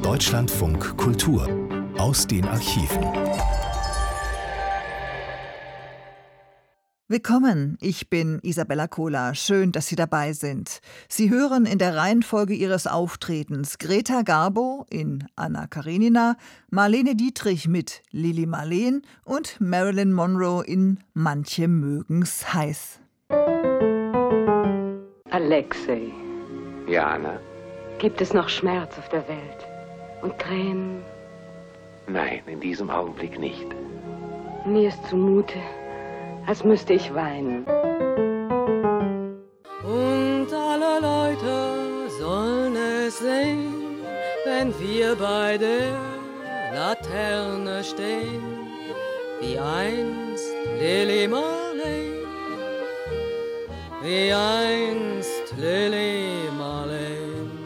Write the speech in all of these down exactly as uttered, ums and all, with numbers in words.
Deutschlandfunk Kultur aus den Archiven. Willkommen, ich bin Isabella Kohler. Schön, dass Sie dabei sind. Sie hören in der Reihenfolge Ihres Auftretens Greta Garbo in Anna Karenina, Marlene Dietrich mit Lili Marleen und Marilyn Monroe in Manche mögen's heiß. Alexei. Ja, Anna? Gibt es noch Schmerz auf der Welt? Und Tränen? Nein, in diesem Augenblick nicht. Mir ist zumute, als müsste ich weinen. Und alle Leute sollen es sehen, wenn wir bei der Laterne stehen, wie einst Lili Marleen, wie einst Lili Marleen.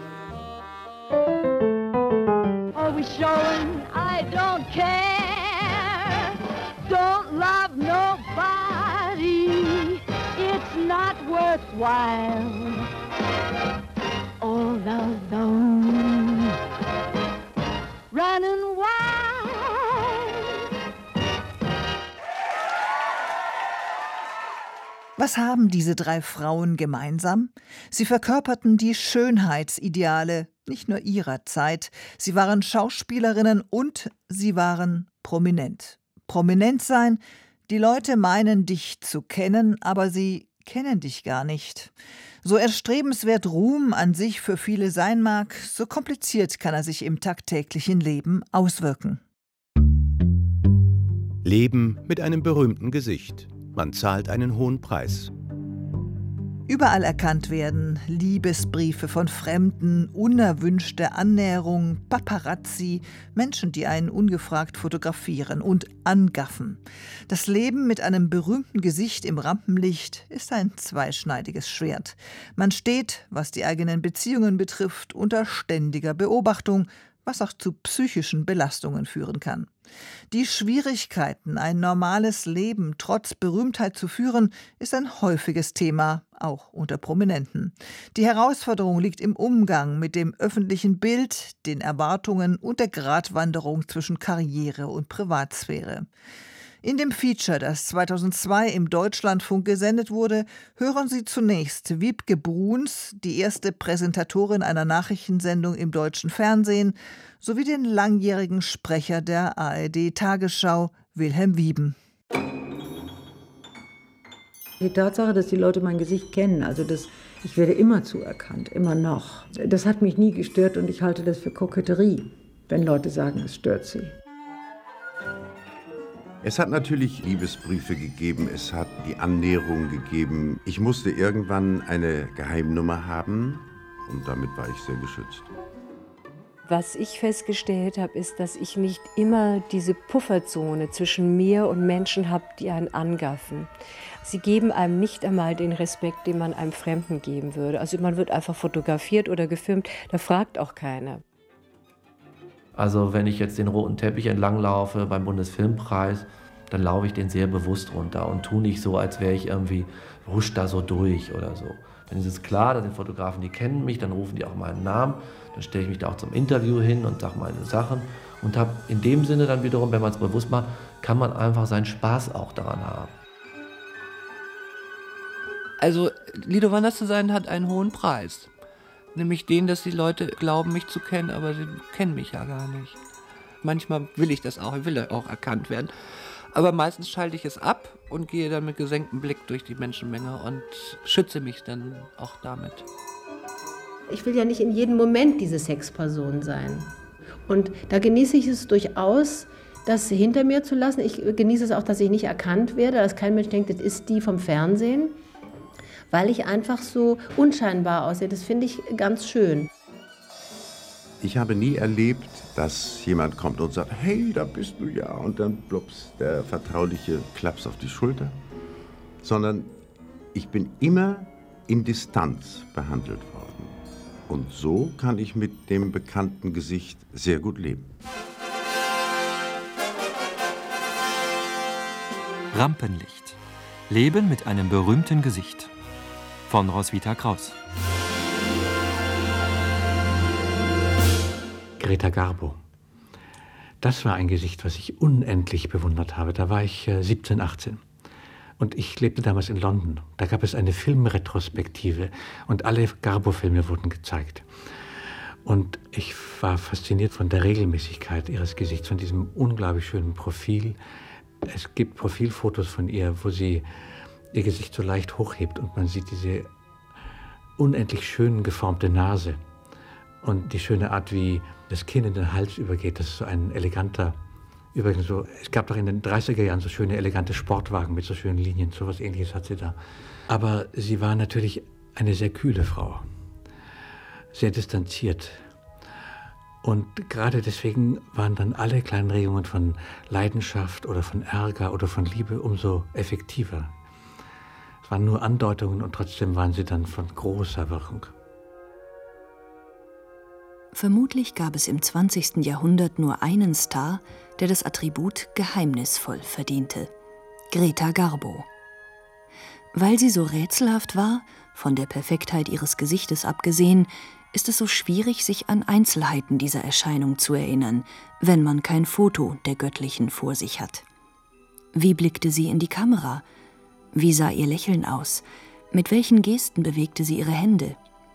Always showing I don't care, don't love nobody, it's not worthwhile, all alone, running wild. Was haben diese drei Frauen gemeinsam? Sie verkörperten die Schönheitsideale nicht nur ihrer Zeit. Sie waren Schauspielerinnen und sie waren prominent. Prominent sein, die Leute meinen, dich zu kennen, aber sie kennen dich gar nicht. So erstrebenswert Ruhm an sich für viele sein mag, so kompliziert kann er sich im tagtäglichen Leben auswirken. Leben mit einem berühmten Gesicht. Man zahlt einen hohen Preis. Überall erkannt werden Liebesbriefe von Fremden, unerwünschte Annäherung, Paparazzi, Menschen, die einen ungefragt fotografieren und angaffen. Das Leben mit einem berühmten Gesicht im Rampenlicht ist ein zweischneidiges Schwert. Man steht, was die eigenen Beziehungen betrifft, unter ständiger Beobachtung, was auch zu psychischen Belastungen führen kann. Die Schwierigkeiten, ein normales Leben trotz Berühmtheit zu führen, ist ein häufiges Thema, auch unter Prominenten. Die Herausforderung liegt im Umgang mit dem öffentlichen Bild, den Erwartungen und der Gratwanderung zwischen Karriere und Privatsphäre. In dem Feature, das zweitausendzwei im Deutschlandfunk gesendet wurde, hören Sie zunächst Wiebke Bruns, die erste Präsentatorin einer Nachrichtensendung im deutschen Fernsehen, sowie den langjährigen Sprecher der A R D-Tagesschau, Wilhelm Wieben. Die Tatsache, dass die Leute mein Gesicht kennen, also das, ich werde immer zuerkannt, immer noch, das hat mich nie gestört und ich halte das für Koketterie, wenn Leute sagen, es stört sie. Es hat natürlich Liebesbriefe gegeben, es hat die Annäherung gegeben. Ich musste irgendwann eine Geheimnummer haben und damit war ich sehr geschützt. Was ich festgestellt habe, ist, dass ich nicht immer diese Pufferzone zwischen mir und Menschen habe, die einen angaffen. Sie geben einem nicht einmal den Respekt, den man einem Fremden geben würde. Also man wird einfach fotografiert oder gefilmt, da fragt auch keiner. Also wenn ich jetzt den roten Teppich entlang laufe beim Bundesfilmpreis, dann laufe ich den sehr bewusst runter und tue nicht so, als wäre ich irgendwie, husch da so durch oder so. Dann ist es klar, da sind Fotografen, die kennen mich, dann rufen die auch meinen Namen, dann stelle ich mich da auch zum Interview hin und sage meine Sachen und habe in dem Sinne dann wiederum, wenn man es bewusst macht, kann man einfach seinen Spaß auch daran haben. Also Lido Wanders zu sein hat einen hohen Preis. Nämlich den, dass die Leute glauben, mich zu kennen, aber sie kennen mich ja gar nicht. Manchmal will ich das auch, ich will ja auch erkannt werden. Aber meistens schalte ich es ab und gehe dann mit gesenktem Blick durch die Menschenmenge und schütze mich dann auch damit. Ich will ja nicht in jedem Moment diese Sexperson sein. Und da genieße ich es durchaus, das hinter mir zu lassen. Ich genieße es auch, dass ich nicht erkannt werde, dass kein Mensch denkt, das ist die vom Fernsehen. Weil ich einfach so unscheinbar aussehe. Das finde ich ganz schön. Ich habe nie erlebt, dass jemand kommt und sagt, hey, da bist du ja, und dann plups, der vertrauliche Klaps auf die Schulter. Sondern ich bin immer in Distanz behandelt worden. Und so kann ich mit dem bekannten Gesicht sehr gut leben. Rampenlicht. Leben mit einem berühmten Gesicht. Von Roswitha Kraus. Greta Garbo. Das war ein Gesicht, was ich unendlich bewundert habe. Da war ich äh, siebzehn, achtzehn. Und ich lebte damals in London. Da gab es eine Filmretrospektive und alle Garbo-Filme wurden gezeigt. Und ich war fasziniert von der Regelmäßigkeit ihres Gesichts, von diesem unglaublich schönen Profil. Es gibt Profilfotos von ihr, wo sie ihr Gesicht so leicht hochhebt und man sieht diese unendlich schön geformte Nase und die schöne Art, wie das Kinn in den Hals übergeht. Das ist so ein eleganter, übrigens so, es gab doch in den dreißiger Jahren so schöne, elegante Sportwagen mit so schönen Linien, so was Ähnliches hat sie da. Aber sie war natürlich eine sehr kühle Frau, sehr distanziert. Und gerade deswegen waren dann alle kleinen Regungen von Leidenschaft oder von Ärger oder von Liebe umso effektiver. Es waren nur Andeutungen und trotzdem waren sie dann von großer Wirkung. Vermutlich gab es im zwanzigsten Jahrhundert nur einen Star, der das Attribut geheimnisvoll verdiente: Greta Garbo. Weil sie so rätselhaft war, von der Perfektheit ihres Gesichtes abgesehen, ist es so schwierig, sich an Einzelheiten dieser Erscheinung zu erinnern, wenn man kein Foto der Göttlichen vor sich hat. Wie blickte sie in die Kamera? Wie sah ihr Lächeln aus? Mit welchen Gesten bewegte sie ihre Hände?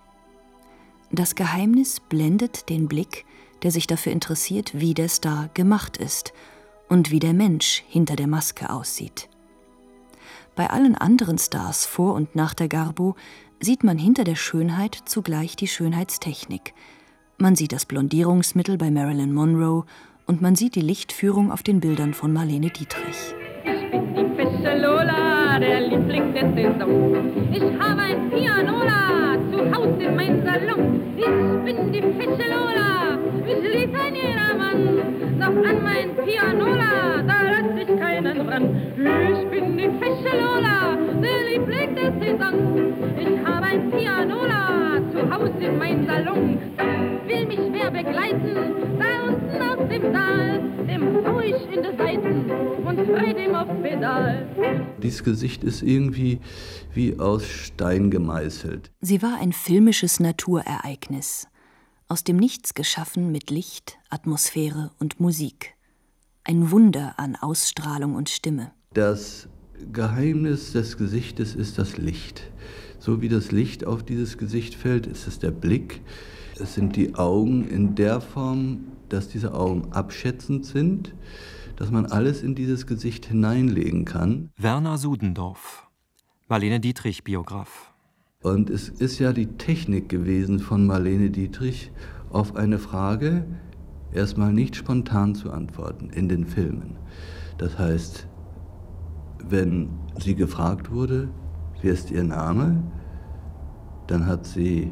Das Geheimnis blendet den Blick, der sich dafür interessiert, wie der Star gemacht ist und wie der Mensch hinter der Maske aussieht. Bei allen anderen Stars vor und nach der Garbo sieht man hinter der Schönheit zugleich die Schönheitstechnik. Man sieht das Blondierungsmittel bei Marilyn Monroe und man sieht die Lichtführung auf den Bildern von Marlene Dietrich. Ich bin die Fische Lola, der Liebling der Saison. Ich habe ein Pianola zu Hause in meinem Salon. Ich bin die Fische Lola, ich lieb ein jedermann. Doch an mein Pianola, da lass ich keinen ran. Ich bin die Fische Lola, der Liebling der Saison. Ich habe ein Pianola zu Hause in meinem Salon. Will mich wer begleiten, da unten auf dem Saal, dem hau ich in die Seiten und dreht ihm auf Pedal. Dieses Gesicht ist irgendwie wie aus Stein gemeißelt. Sie war ein filmisches Naturereignis, aus dem Nichts geschaffen mit Licht, Atmosphäre und Musik. Ein Wunder an Ausstrahlung und Stimme. Das Geheimnis des Gesichtes ist das Licht. So wie das Licht auf dieses Gesicht fällt, ist es der Blick. Es sind die Augen in der Form, dass diese Augen abschätzend sind, dass man alles in dieses Gesicht hineinlegen kann. Werner Sudendorf, Marlene Dietrich Biograf. Und es ist ja die Technik gewesen von Marlene Dietrich, auf eine Frage erstmal nicht spontan zu antworten in den Filmen. Das heißt, wenn sie gefragt wurde, wie ist ihr Name, dann hat sie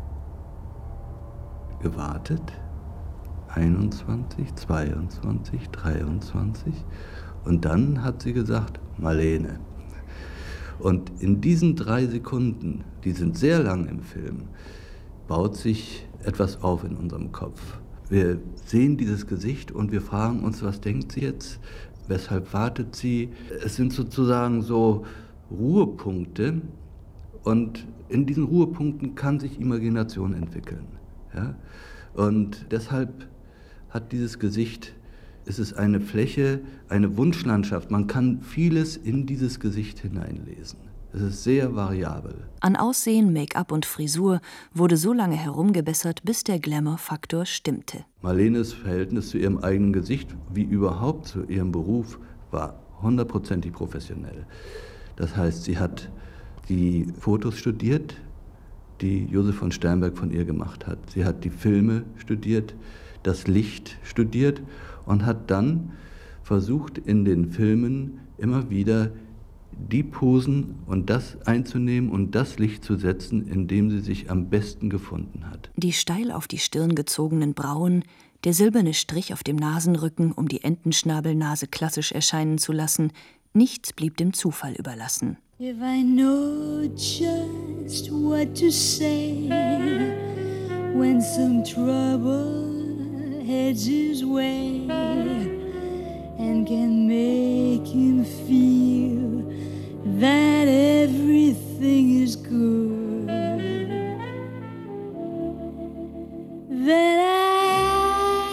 gewartet, einundzwanzig, zweiundzwanzig, dreiundzwanzig, und dann hat sie gesagt, Marlene. Und in diesen drei Sekunden, die sind sehr lang im Film, baut sich etwas auf in unserem Kopf. Wir sehen dieses Gesicht und wir fragen uns, was denkt sie jetzt? Weshalb wartet sie? Es sind sozusagen so Ruhepunkte und in diesen Ruhepunkten kann sich Imagination entwickeln. Ja? Und deshalb hat dieses Gesicht, es ist eine Fläche, eine Wunschlandschaft. Man kann vieles in dieses Gesicht hineinlesen. Es ist sehr variabel. An Aussehen, Make-up und Frisur wurde so lange herumgebessert, bis der Glamour-Faktor stimmte. Marlenes Verhältnis zu ihrem eigenen Gesicht, wie überhaupt zu ihrem Beruf, war hundertprozentig professionell. Das heißt, sie hat die Fotos studiert, die Josef von Sternberg von ihr gemacht hat. Sie hat die Filme studiert, das Licht studiert und hat dann versucht, in den Filmen immer wieder die Posen und das einzunehmen und das Licht zu setzen, in dem sie sich am besten gefunden hat. Die steil auf die Stirn gezogenen Brauen, der silberne Strich auf dem Nasenrücken, um die Entenschnabelnase klassisch erscheinen zu lassen, nichts blieb dem Zufall überlassen. If I know just what to say when some trouble heads his way and can make him feel that everything is good, then I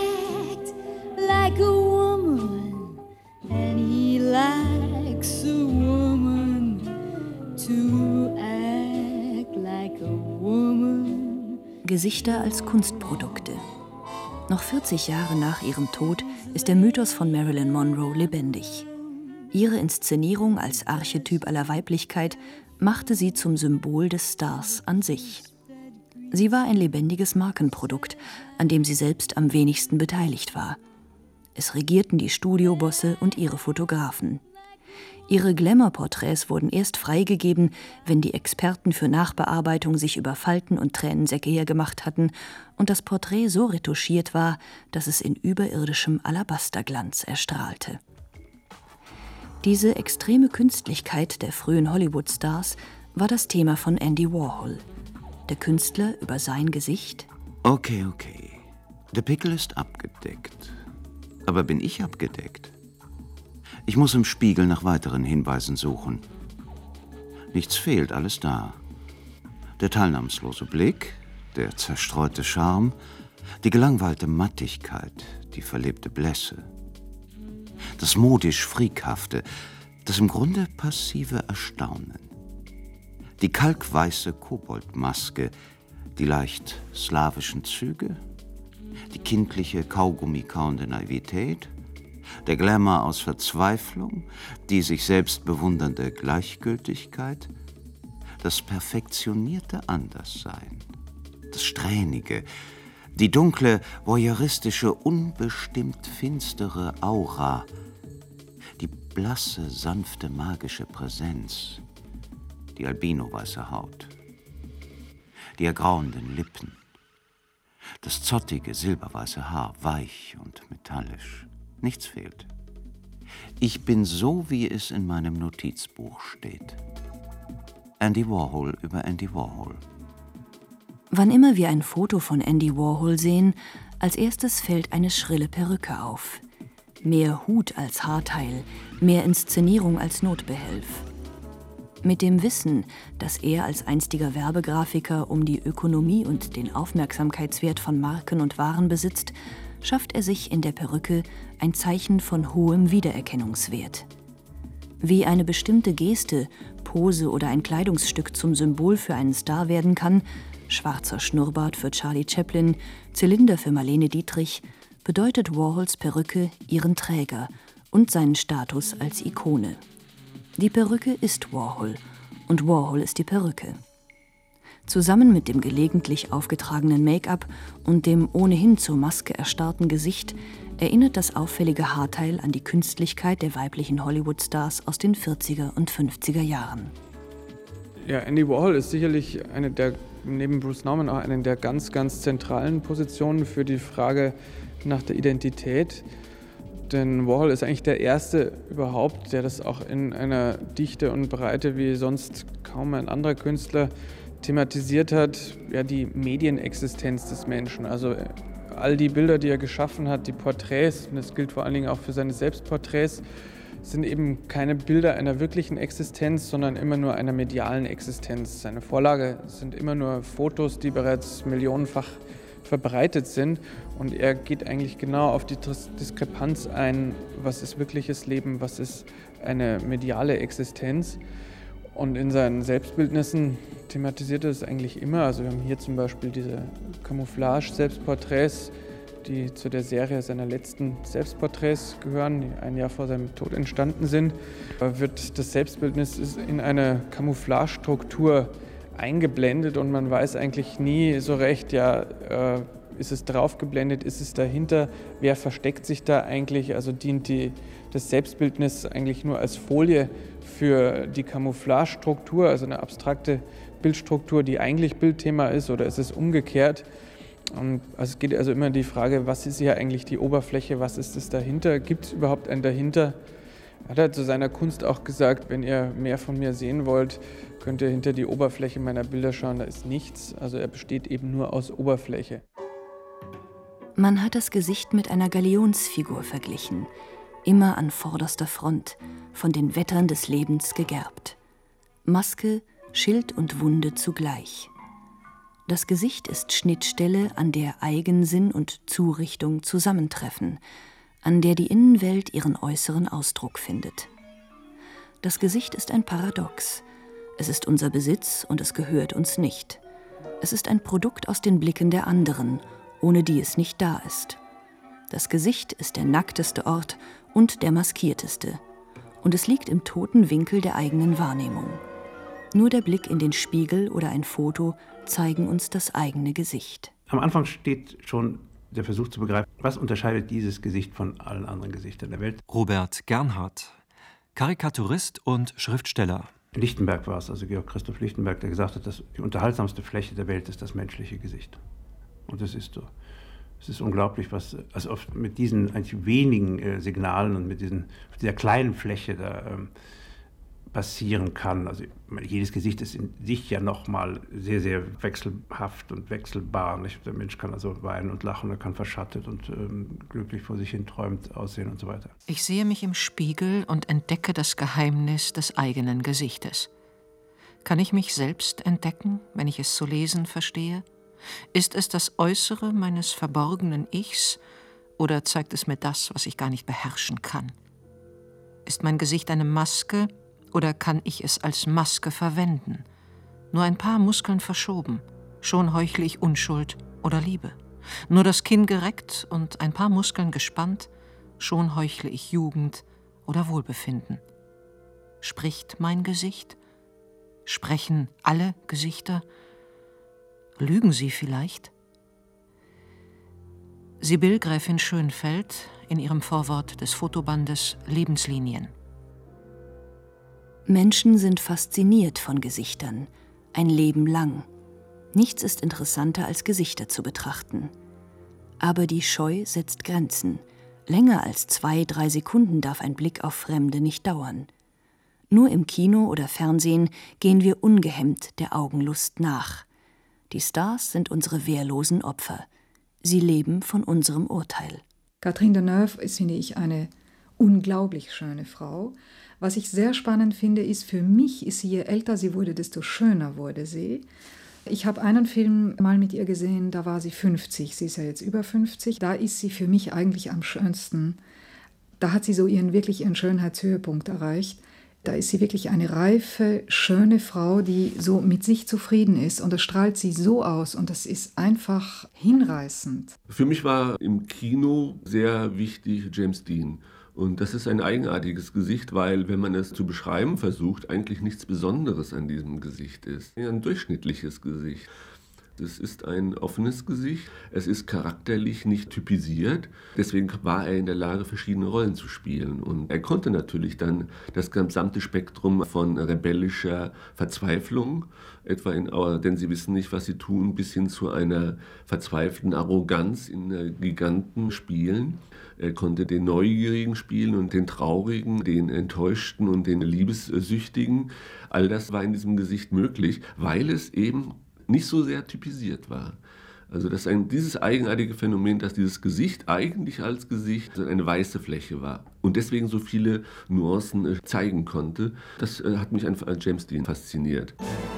Gesichter als Kunstprodukte. Noch vierzig Jahre nach ihrem Tod ist der Mythos von Marilyn Monroe lebendig. Ihre Inszenierung als Archetyp aller Weiblichkeit machte sie zum Symbol des Stars an sich. Sie war ein lebendiges Markenprodukt, an dem sie selbst am wenigsten beteiligt war. Es regierten die Studiobosse und ihre Fotografen. Ihre Glamour-Porträts wurden erst freigegeben, wenn die Experten für Nachbearbeitung sich über Falten und Tränensäcke hergemacht hatten und das Porträt so retuschiert war, dass es in überirdischem Alabasterglanz erstrahlte. Diese extreme Künstlichkeit der frühen Hollywood-Stars war das Thema von Andy Warhol. Der Künstler über sein Gesicht. Okay, okay. Der Pickel ist abgedeckt. Aber bin ich abgedeckt? Ich muss im Spiegel nach weiteren Hinweisen suchen. Nichts fehlt, alles da. Der teilnahmslose Blick, der zerstreute Charme, die gelangweilte Mattigkeit, die verlebte Blässe. Das modisch Freakhafte, das im Grunde passive Erstaunen. Die kalkweiße Koboldmaske, die leicht slawischen Züge, die kindliche kaugummikauende Naivität, der Glamour aus Verzweiflung, die sich selbst bewundernde Gleichgültigkeit, das perfektionierte Anderssein, das Strähnige, die dunkle, voyeuristische, unbestimmt finstere Aura, die blasse, sanfte, magische Präsenz, die albino-weiße Haut, die ergrauenden Lippen, das zottige, silberweiße Haar, weich und metallisch. Nichts fehlt. Ich bin so, wie es in meinem Notizbuch steht. Andy Warhol über Andy Warhol. Wann immer wir ein Foto von Andy Warhol sehen, als erstes fällt eine schrille Perücke auf. Mehr Hut als Haarteil, mehr Inszenierung als Notbehelf. Mit dem Wissen, dass er als einstiger Werbegrafiker um die Ökonomie und den Aufmerksamkeitswert von Marken und Waren besitzt, schafft er sich in der Perücke ein Zeichen von hohem Wiedererkennungswert. Wie eine bestimmte Geste, Pose oder ein Kleidungsstück zum Symbol für einen Star werden kann, schwarzer Schnurrbart für Charlie Chaplin, Zylinder für Marlene Dietrich, bedeutet Warhols Perücke ihren Träger und seinen Status als Ikone. Die Perücke ist Warhol und Warhol ist die Perücke. Zusammen mit dem gelegentlich aufgetragenen Make-up und dem ohnehin zur Maske erstarrten Gesicht erinnert das auffällige Haarteil an die Künstlichkeit der weiblichen Hollywood-Stars aus den vierziger und fünfziger Jahren. Ja, Andy Warhol ist sicherlich eine der, neben Bruce Nauman auch eine der ganz, ganz zentralen Positionen für die Frage nach der Identität. Denn Warhol ist eigentlich der Erste überhaupt, der das auch in einer Dichte und Breite wie sonst kaum ein anderer Künstler thematisiert hat, ja, die Medienexistenz des Menschen. Also all die Bilder, die er geschaffen hat, die Porträts, und das gilt vor allen Dingen auch für seine Selbstporträts, sind eben keine Bilder einer wirklichen Existenz, sondern immer nur einer medialen Existenz. Seine Vorlage sind immer nur Fotos, die bereits millionenfach verbreitet sind. Und er geht eigentlich genau auf die Diskrepanz ein, was ist wirkliches Leben, was ist eine mediale Existenz. Und in seinen Selbstbildnissen thematisiert er es eigentlich immer. Also wir haben hier zum Beispiel diese Camouflage-Selbstporträts, die zu der Serie seiner letzten Selbstporträts gehören, die ein Jahr vor seinem Tod entstanden sind. Da wird das Selbstbildnis in eine Camouflage-Struktur eingeblendet und man weiß eigentlich nie so recht, ja, äh, ist es draufgeblendet, ist es dahinter, wer versteckt sich da eigentlich? Also dient die, das Selbstbildnis eigentlich nur als Folie für die Camouflage-Struktur, also eine abstrakte Bildstruktur, die eigentlich Bildthema ist, oder ist es umgekehrt? Und also es geht also immer um die Frage, was ist hier eigentlich die Oberfläche, was ist es dahinter? Gibt es überhaupt ein Dahinter? Hat er zu seiner Kunst auch gesagt, wenn ihr mehr von mir sehen wollt, könnt ihr hinter die Oberfläche meiner Bilder schauen, da ist nichts. Also er besteht eben nur aus Oberfläche. Man hat das Gesicht mit einer Galionsfigur verglichen, immer an vorderster Front, von den Wettern des Lebens gegerbt. Maske, Schild und Wunde zugleich. Das Gesicht ist Schnittstelle, an der Eigensinn und Zurichtung zusammentreffen, an der die Innenwelt ihren äußeren Ausdruck findet. Das Gesicht ist ein Paradox. Es ist unser Besitz und es gehört uns nicht. Es ist ein Produkt aus den Blicken der anderen, ohne die es nicht da ist. Das Gesicht ist der nackteste Ort und der maskierteste. Und es liegt im toten Winkel der eigenen Wahrnehmung. Nur der Blick in den Spiegel oder ein Foto zeigen uns das eigene Gesicht. Am Anfang steht schon der Versuch zu begreifen, was unterscheidet dieses Gesicht von allen anderen Gesichtern der Welt. Robert Gernhardt, Karikaturist und Schriftsteller. Lichtenberg war es, also Georg Christoph Lichtenberg, der gesagt hat, dass die unterhaltsamste Fläche der Welt ist das menschliche Gesicht. Und das ist so. Es ist unglaublich, was also oft mit diesen eigentlich wenigen äh, Signalen und mit diesen, dieser kleinen Fläche da ähm, passieren kann. Also jedes Gesicht ist in sich ja nochmal sehr, sehr wechselhaft und wechselbar. Nicht? Der Mensch kann also weinen und lachen, er kann verschattet und ähm, glücklich vor sich hin träumt aussehen und so weiter. Ich sehe mich im Spiegel und entdecke das Geheimnis des eigenen Gesichtes. Kann ich mich selbst entdecken, wenn ich es zu lesen verstehe? Ist es das Äußere meines verborgenen Ichs oder zeigt es mir das, was ich gar nicht beherrschen kann? Ist mein Gesicht eine Maske oder kann ich es als Maske verwenden? Nur ein paar Muskeln verschoben, schon heuchle ich Unschuld oder Liebe. Nur das Kinn gereckt und ein paar Muskeln gespannt, schon heuchle ich Jugend oder Wohlbefinden. Spricht mein Gesicht? Sprechen alle Gesichter? Lügen sie vielleicht? Sibylle Gräfin Schönfeld in ihrem Vorwort des Fotobandes Lebenslinien. Menschen sind fasziniert von Gesichtern, ein Leben lang. Nichts ist interessanter als Gesichter zu betrachten. Aber die Scheu setzt Grenzen. Länger als zwei, drei Sekunden darf ein Blick auf Fremde nicht dauern. Nur im Kino oder Fernsehen gehen wir ungehemmt der Augenlust nach. Die Stars sind unsere wehrlosen Opfer. Sie leben von unserem Urteil. Catherine Deneuve ist, finde ich, eine unglaublich schöne Frau. Was ich sehr spannend finde, ist, für mich ist sie, je älter sie wurde, desto schöner wurde sie. Ich habe einen Film mal mit ihr gesehen, da war sie fünfzig, sie ist ja jetzt über fünfzig. Da ist sie für mich eigentlich am schönsten. Da hat sie so ihren wirklich ihren Schönheitshöhepunkt erreicht. Da ist sie wirklich eine reife, schöne Frau, die so mit sich zufrieden ist. Und das strahlt sie so aus und das ist einfach hinreißend. Für mich war im Kino sehr wichtig James Dean. Und das ist ein eigenartiges Gesicht, weil, wenn man es zu beschreiben versucht, eigentlich nichts Besonderes an diesem Gesicht ist. Ein durchschnittliches Gesicht. Es ist ein offenes Gesicht, es ist charakterlich nicht typisiert, deswegen war er in der Lage, verschiedene Rollen zu spielen. Und er konnte natürlich dann das gesamte Spektrum von rebellischer Verzweiflung, etwa in Our, denn sie wissen nicht, was sie tun, bis hin zu einer verzweifelten Arroganz in Giganten spielen. Er konnte den Neugierigen spielen und den Traurigen, den Enttäuschten und den Liebessüchtigen. All das war in diesem Gesicht möglich, weil es eben nicht so sehr typisiert war. Also das ein, dieses eigenartige Phänomen, dass dieses Gesicht eigentlich als Gesicht eine weiße Fläche war und deswegen so viele Nuancen zeigen konnte, das hat mich an James Dean fasziniert.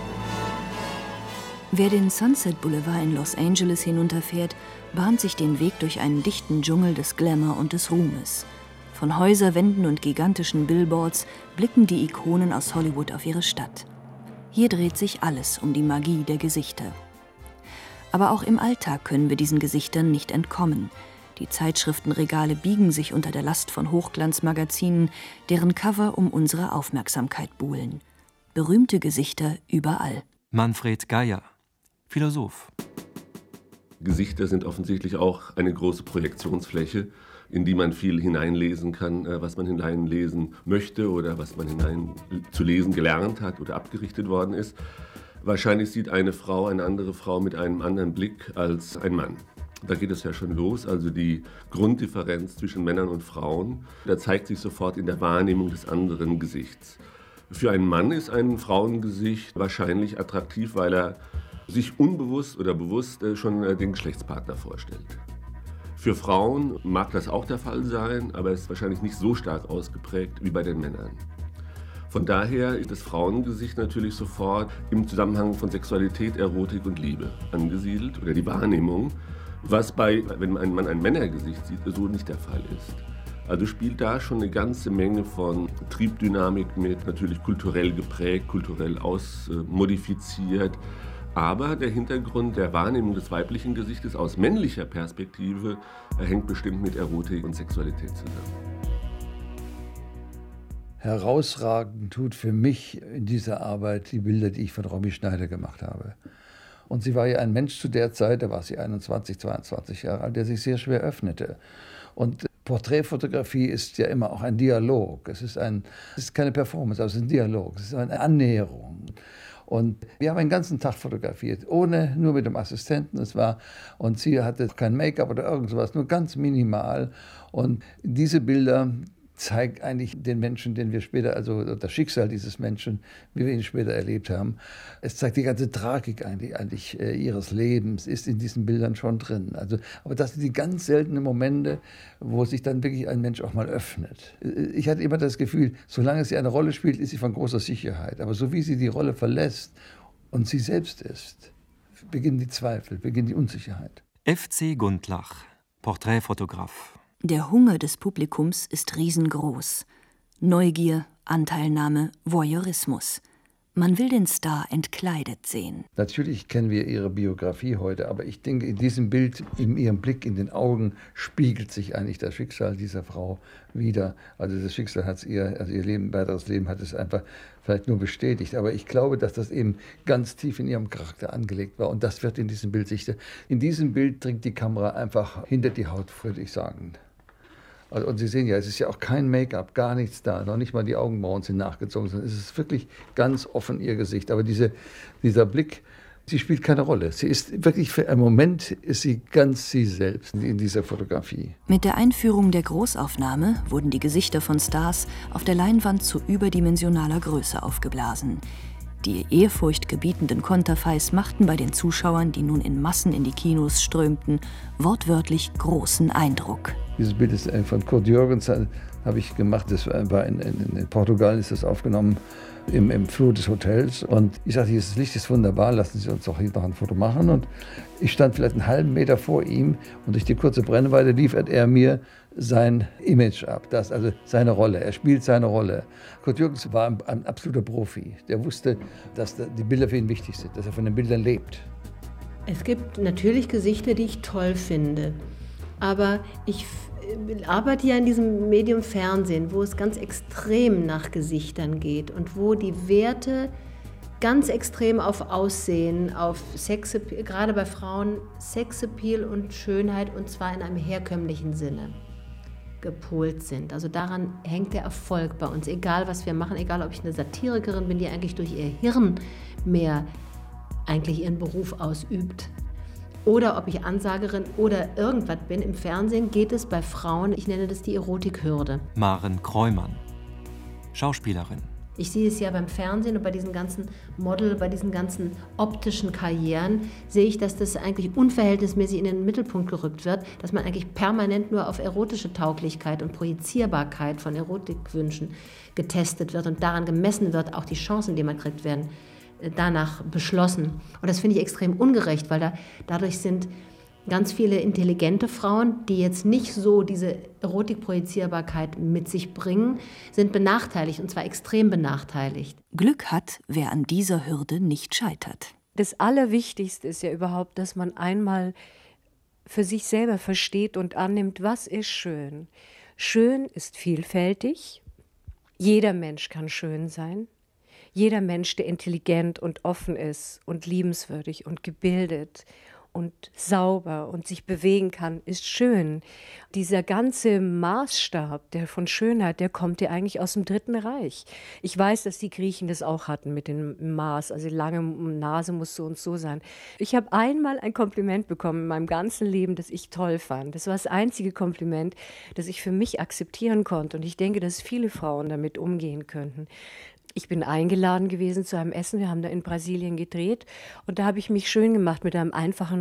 Wer den Sunset Boulevard in Los Angeles hinunterfährt, bahnt sich den Weg durch einen dichten Dschungel des Glamour und des Ruhmes. Von Häuserwänden und gigantischen Billboards blicken die Ikonen aus Hollywood auf ihre Stadt. Hier dreht sich alles um die Magie der Gesichter. Aber auch im Alltag können wir diesen Gesichtern nicht entkommen. Die Zeitschriftenregale biegen sich unter der Last von Hochglanzmagazinen, deren Cover um unsere Aufmerksamkeit buhlen. Berühmte Gesichter überall. Manfred Geier, Philosoph. Gesichter sind offensichtlich auch eine große Projektionsfläche, in die man viel hineinlesen kann, was man hineinlesen möchte oder was man hinein zu lesen gelernt hat oder abgerichtet worden ist. Wahrscheinlich sieht eine Frau eine andere Frau mit einem anderen Blick als ein Mann. Da geht es ja schon los, also die Grunddifferenz zwischen Männern und Frauen. Da zeigt sich sofort in der Wahrnehmung des anderen Gesichts. Für einen Mann ist ein Frauengesicht wahrscheinlich attraktiv, weil er sich unbewusst oder bewusst schon den Geschlechtspartner vorstellt. Für Frauen mag das auch der Fall sein, aber es ist wahrscheinlich nicht so stark ausgeprägt wie bei den Männern. Von daher ist das Frauengesicht natürlich sofort im Zusammenhang von Sexualität, Erotik und Liebe angesiedelt oder die Wahrnehmung, was bei, wenn ein Mann ein Männergesicht sieht, so nicht der Fall ist. Also spielt da schon eine ganze Menge von Triebdynamik mit, natürlich kulturell geprägt, kulturell ausmodifiziert. Aber der Hintergrund der Wahrnehmung des weiblichen Gesichtes aus männlicher Perspektive hängt bestimmt mit Erotik und Sexualität zusammen. Herausragend tut für mich in dieser Arbeit die Bilder, die ich von Romy Schneider gemacht habe. Und sie war ja ein Mensch zu der Zeit, da war sie einundzwanzig, zweiundzwanzig Jahre alt, der sich sehr schwer öffnete. Und Porträtfotografie ist ja immer auch ein Dialog. Es ist, ein, es ist keine Performance, aber es ist ein Dialog, es ist eine Annäherung. Und wir haben einen ganzen Tag fotografiert, ohne, nur mit dem Assistenten. Es war, und sie hatte kein Make-up oder irgendwas, nur ganz minimal. Und diese Bilder zeigt eigentlich den Menschen, den wir später, also das Schicksal dieses Menschen, wie wir ihn später erlebt haben. Es zeigt die ganze Tragik eigentlich, eigentlich äh, ihres Lebens, ist in diesen Bildern schon drin. Also, aber das sind die ganz seltenen Momente, wo sich dann wirklich ein Mensch auch mal öffnet. Ich hatte immer das Gefühl, solange sie eine Rolle spielt, ist sie von großer Sicherheit. Aber so wie sie die Rolle verlässt und sie selbst ist, beginnen die Zweifel, beginnt die Unsicherheit. F C Gundlach, Porträtfotograf. Der Hunger des Publikums ist riesengroß. Neugier, Anteilnahme, Voyeurismus. Man will den Star entkleidet sehen. Natürlich kennen wir ihre Biografie heute, aber ich denke, in diesem Bild, in ihrem Blick, in den Augen, spiegelt sich eigentlich das Schicksal dieser Frau wider. Also das Schicksal hat es ihr, also ihr Leben, weiteres Leben hat es einfach vielleicht nur bestätigt. Aber ich glaube, dass das eben ganz tief in ihrem Charakter angelegt war. Und das wird in diesem Bild sichtbar. In diesem Bild dringt die Kamera einfach hinter die Haut, würde ich sagen. Also, und Sie sehen ja, es ist ja auch kein Make-up, gar nichts da, noch nicht mal die Augenbrauen sind nachgezogen, sondern es ist wirklich ganz offen ihr Gesicht. Aber diese, dieser Blick, sie spielt keine Rolle. Sie ist wirklich, für einen Moment ist sie ganz sie selbst in dieser Fotografie. Mit der Einführung der Großaufnahme wurden die Gesichter von Stars auf der Leinwand zu überdimensionaler Größe aufgeblasen. Die ehrfurchtgebietenden Konterfeis machten bei den Zuschauern, die nun in Massen in die Kinos strömten, wortwörtlich großen Eindruck. Dieses Bild ist von Kurt Jürgens, habe ich gemacht. Das war in, in, in Portugal, ist das aufgenommen im, im Flur des Hotels. Und ich sagte, das Licht ist wunderbar, lassen Sie uns doch hier noch ein Foto machen. Und ich stand vielleicht einen halben Meter vor ihm und durch die kurze Brennweite liefert er mir sein Image ab, das, also seine Rolle. Er spielt seine Rolle. Kurt Jürgens war ein, ein absoluter Profi. Der wusste, dass die Bilder für ihn wichtig sind, dass er von den Bildern lebt. Es gibt natürlich Gesichter, die ich toll finde. Aber ich arbeite ja in diesem Medium Fernsehen, wo es ganz extrem nach Gesichtern geht und wo die Werte ganz extrem auf Aussehen, auf Sexappeal, gerade bei Frauen, Sexappeal und Schönheit, und zwar in einem herkömmlichen Sinne, gepolt sind. Also daran hängt der Erfolg bei uns, egal was wir machen, egal ob ich eine Satirikerin bin, die eigentlich durch ihr Hirn mehr eigentlich ihren Beruf ausübt, oder ob ich Ansagerin oder irgendwas bin. Im Fernsehen geht es bei Frauen, ich nenne das die Erotikhürde. Maren Kreumann, Schauspielerin. Ich sehe es ja beim Fernsehen und bei diesen ganzen Model, bei diesen ganzen optischen Karrieren, sehe ich, dass das eigentlich unverhältnismäßig in den Mittelpunkt gerückt wird, dass man eigentlich permanent nur auf erotische Tauglichkeit und Projizierbarkeit von Erotikwünschen getestet wird und daran gemessen wird, auch die Chancen, die man kriegt, werden danach beschlossen. Und das finde ich extrem ungerecht, weil da, dadurch sind ganz viele intelligente Frauen, die jetzt nicht so diese Erotikprojizierbarkeit mit sich bringen, sind benachteiligt, und zwar extrem benachteiligt. Glück hat, wer an dieser Hürde nicht scheitert. Das Allerwichtigste ist ja überhaupt, dass man einmal für sich selber versteht und annimmt, was ist schön. Schön ist vielfältig. Jeder Mensch kann schön sein. Jeder Mensch, der intelligent und offen ist und liebenswürdig und gebildet und sauber und sich bewegen kann, ist schön. Dieser ganze Maßstab der von Schönheit, der kommt ja eigentlich aus dem Dritten Reich. Ich weiß, dass die Griechen das auch hatten mit dem Maß, also lange Nase muss so und so sein. Ich habe einmal ein Kompliment bekommen in meinem ganzen Leben, das ich toll fand. Das war das einzige Kompliment, das ich für mich akzeptieren konnte, und ich denke, dass viele Frauen damit umgehen könnten. Ich bin eingeladen gewesen zu einem Essen, wir haben da in Brasilien gedreht, und da habe ich mich schön gemacht mit einem einfachen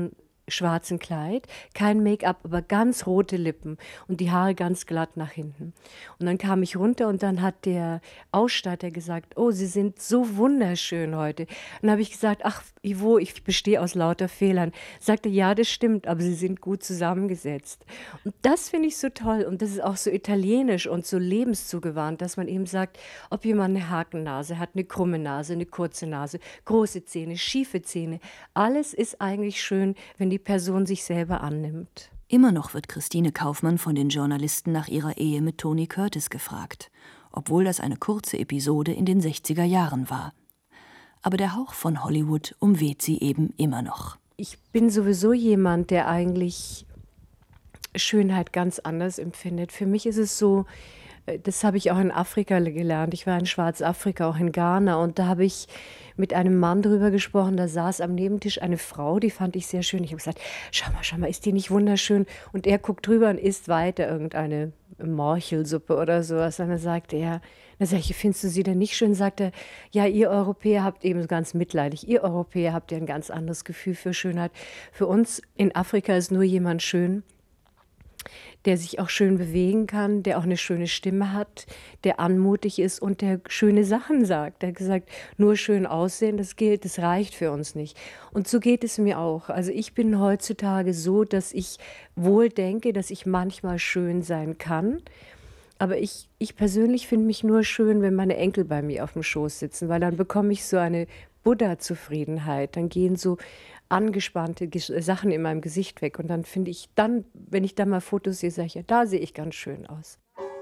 schwarzen Kleid, kein Make-up, aber ganz rote Lippen und die Haare ganz glatt nach hinten. Und dann kam ich runter und dann hat der Ausstatter gesagt, oh, Sie sind so wunderschön heute. Und dann habe ich gesagt, ach, Ivo, ich bestehe aus lauter Fehlern. Sagte, ja, das stimmt, aber Sie sind gut zusammengesetzt. Und das finde ich so toll und das ist auch so italienisch und so lebenszugewandt, dass man eben sagt, ob jemand eine Hakennase hat, eine krumme Nase, eine kurze Nase, große Zähne, schiefe Zähne. Alles ist eigentlich schön, wenn die die Person sich selber annimmt. Immer noch wird Christine Kaufmann von den Journalisten nach ihrer Ehe mit Tony Curtis gefragt, obwohl das eine kurze Episode in den sechziger Jahren war. Aber der Hauch von Hollywood umweht sie eben immer noch. Ich bin sowieso jemand, der eigentlich Schönheit ganz anders empfindet. Für mich ist es so, das habe ich auch in Afrika gelernt. Ich war in Schwarzafrika, auch in Ghana, und da habe ich mit einem Mann drüber gesprochen, da saß am Nebentisch eine Frau, die fand ich sehr schön. Ich habe gesagt, schau mal, schau mal, ist die nicht wunderschön? Und er guckt drüber und isst weiter irgendeine Morchelsuppe oder sowas. Und dann sagte er, dann sag ich, findest du sie denn nicht schön? Sagt er, ja, ihr Europäer habt eben ganz mitleidig, ihr Europäer habt ja ein ganz anderes Gefühl für Schönheit. Für uns in Afrika ist nur jemand schön, der sich auch schön bewegen kann, der auch eine schöne Stimme hat, der anmutig ist und der schöne Sachen sagt. Er hat gesagt, nur schön aussehen, das gilt, das reicht für uns nicht. Und so geht es mir auch. Also ich bin heutzutage so, dass ich wohl denke, dass ich manchmal schön sein kann. Aber ich, ich persönlich finde mich nur schön, wenn meine Enkel bei mir auf dem Schoß sitzen, weil dann bekomme ich so eine Buddha-Zufriedenheit. Dann gehen so angespannte Sachen in meinem Gesicht weg. Und dann finde ich dann, wenn ich da mal Fotos sehe, sage ich, ja, da sehe ich ganz schön aus.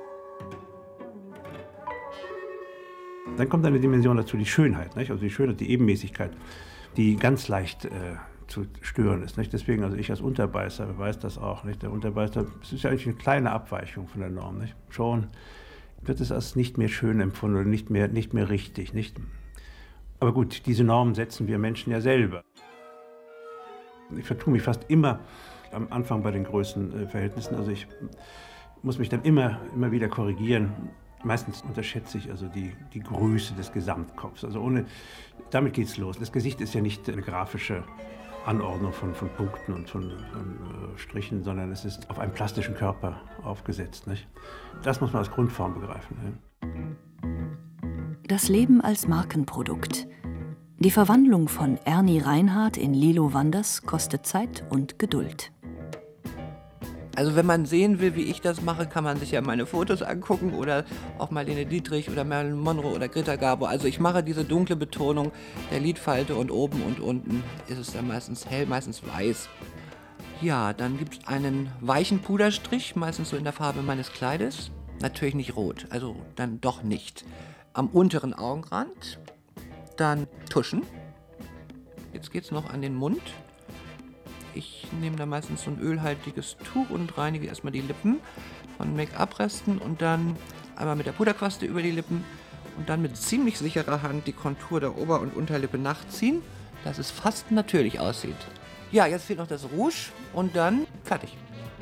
Dann kommt eine Dimension dazu, die Schönheit, nicht? Also die Schönheit, die Ebenmäßigkeit, die ganz leicht äh, zu stören ist. Nicht? Deswegen, also ich als Unterbeißer weiß das auch. Nicht? Der Unterbeißer, es ist ja eigentlich eine kleine Abweichung von der Norm. Nicht? Schon wird es als nicht mehr schön empfunden oder nicht mehr, nicht mehr richtig. Nicht? Aber gut, diese Normen setzen wir Menschen ja selber. Ich vertue mich fast immer am Anfang bei den Größenverhältnissen. Also ich muss mich dann immer, immer wieder korrigieren. Meistens unterschätze ich also die, die Größe des Gesamtkopfs. Also ohne, damit geht's los. Das Gesicht ist ja nicht eine grafische Anordnung von, von Punkten und von, von äh, Strichen, sondern es ist auf einem plastischen Körper aufgesetzt. Nicht? Das muss man als Grundform begreifen. Ne? Das Leben als Markenprodukt. Die Verwandlung von Ernie Reinhardt in Lilo Wanders kostet Zeit und Geduld. Also wenn man sehen will, wie ich das mache, kann man sich ja meine Fotos angucken oder auch Marlene Dietrich oder Marilyn Monroe oder Greta Garbo. Also ich mache diese dunkle Betonung der Lidfalte und oben und unten ist es dann meistens hell, meistens weiß. Ja, dann gibt es einen weichen Puderstrich, meistens so in der Farbe meines Kleides. Natürlich nicht rot, also dann doch nicht. Am unteren Augenrand. Dann Tuschen. Jetzt geht es noch an den Mund. Ich nehme da meistens so ein ölhaltiges Tuch und reinige erstmal die Lippen von Make-up-Resten und dann einmal mit der Puderquaste über die Lippen und dann mit ziemlich sicherer Hand die Kontur der Ober- und Unterlippe nachziehen, dass es fast natürlich aussieht. Ja, jetzt fehlt noch das Rouge und dann fertig.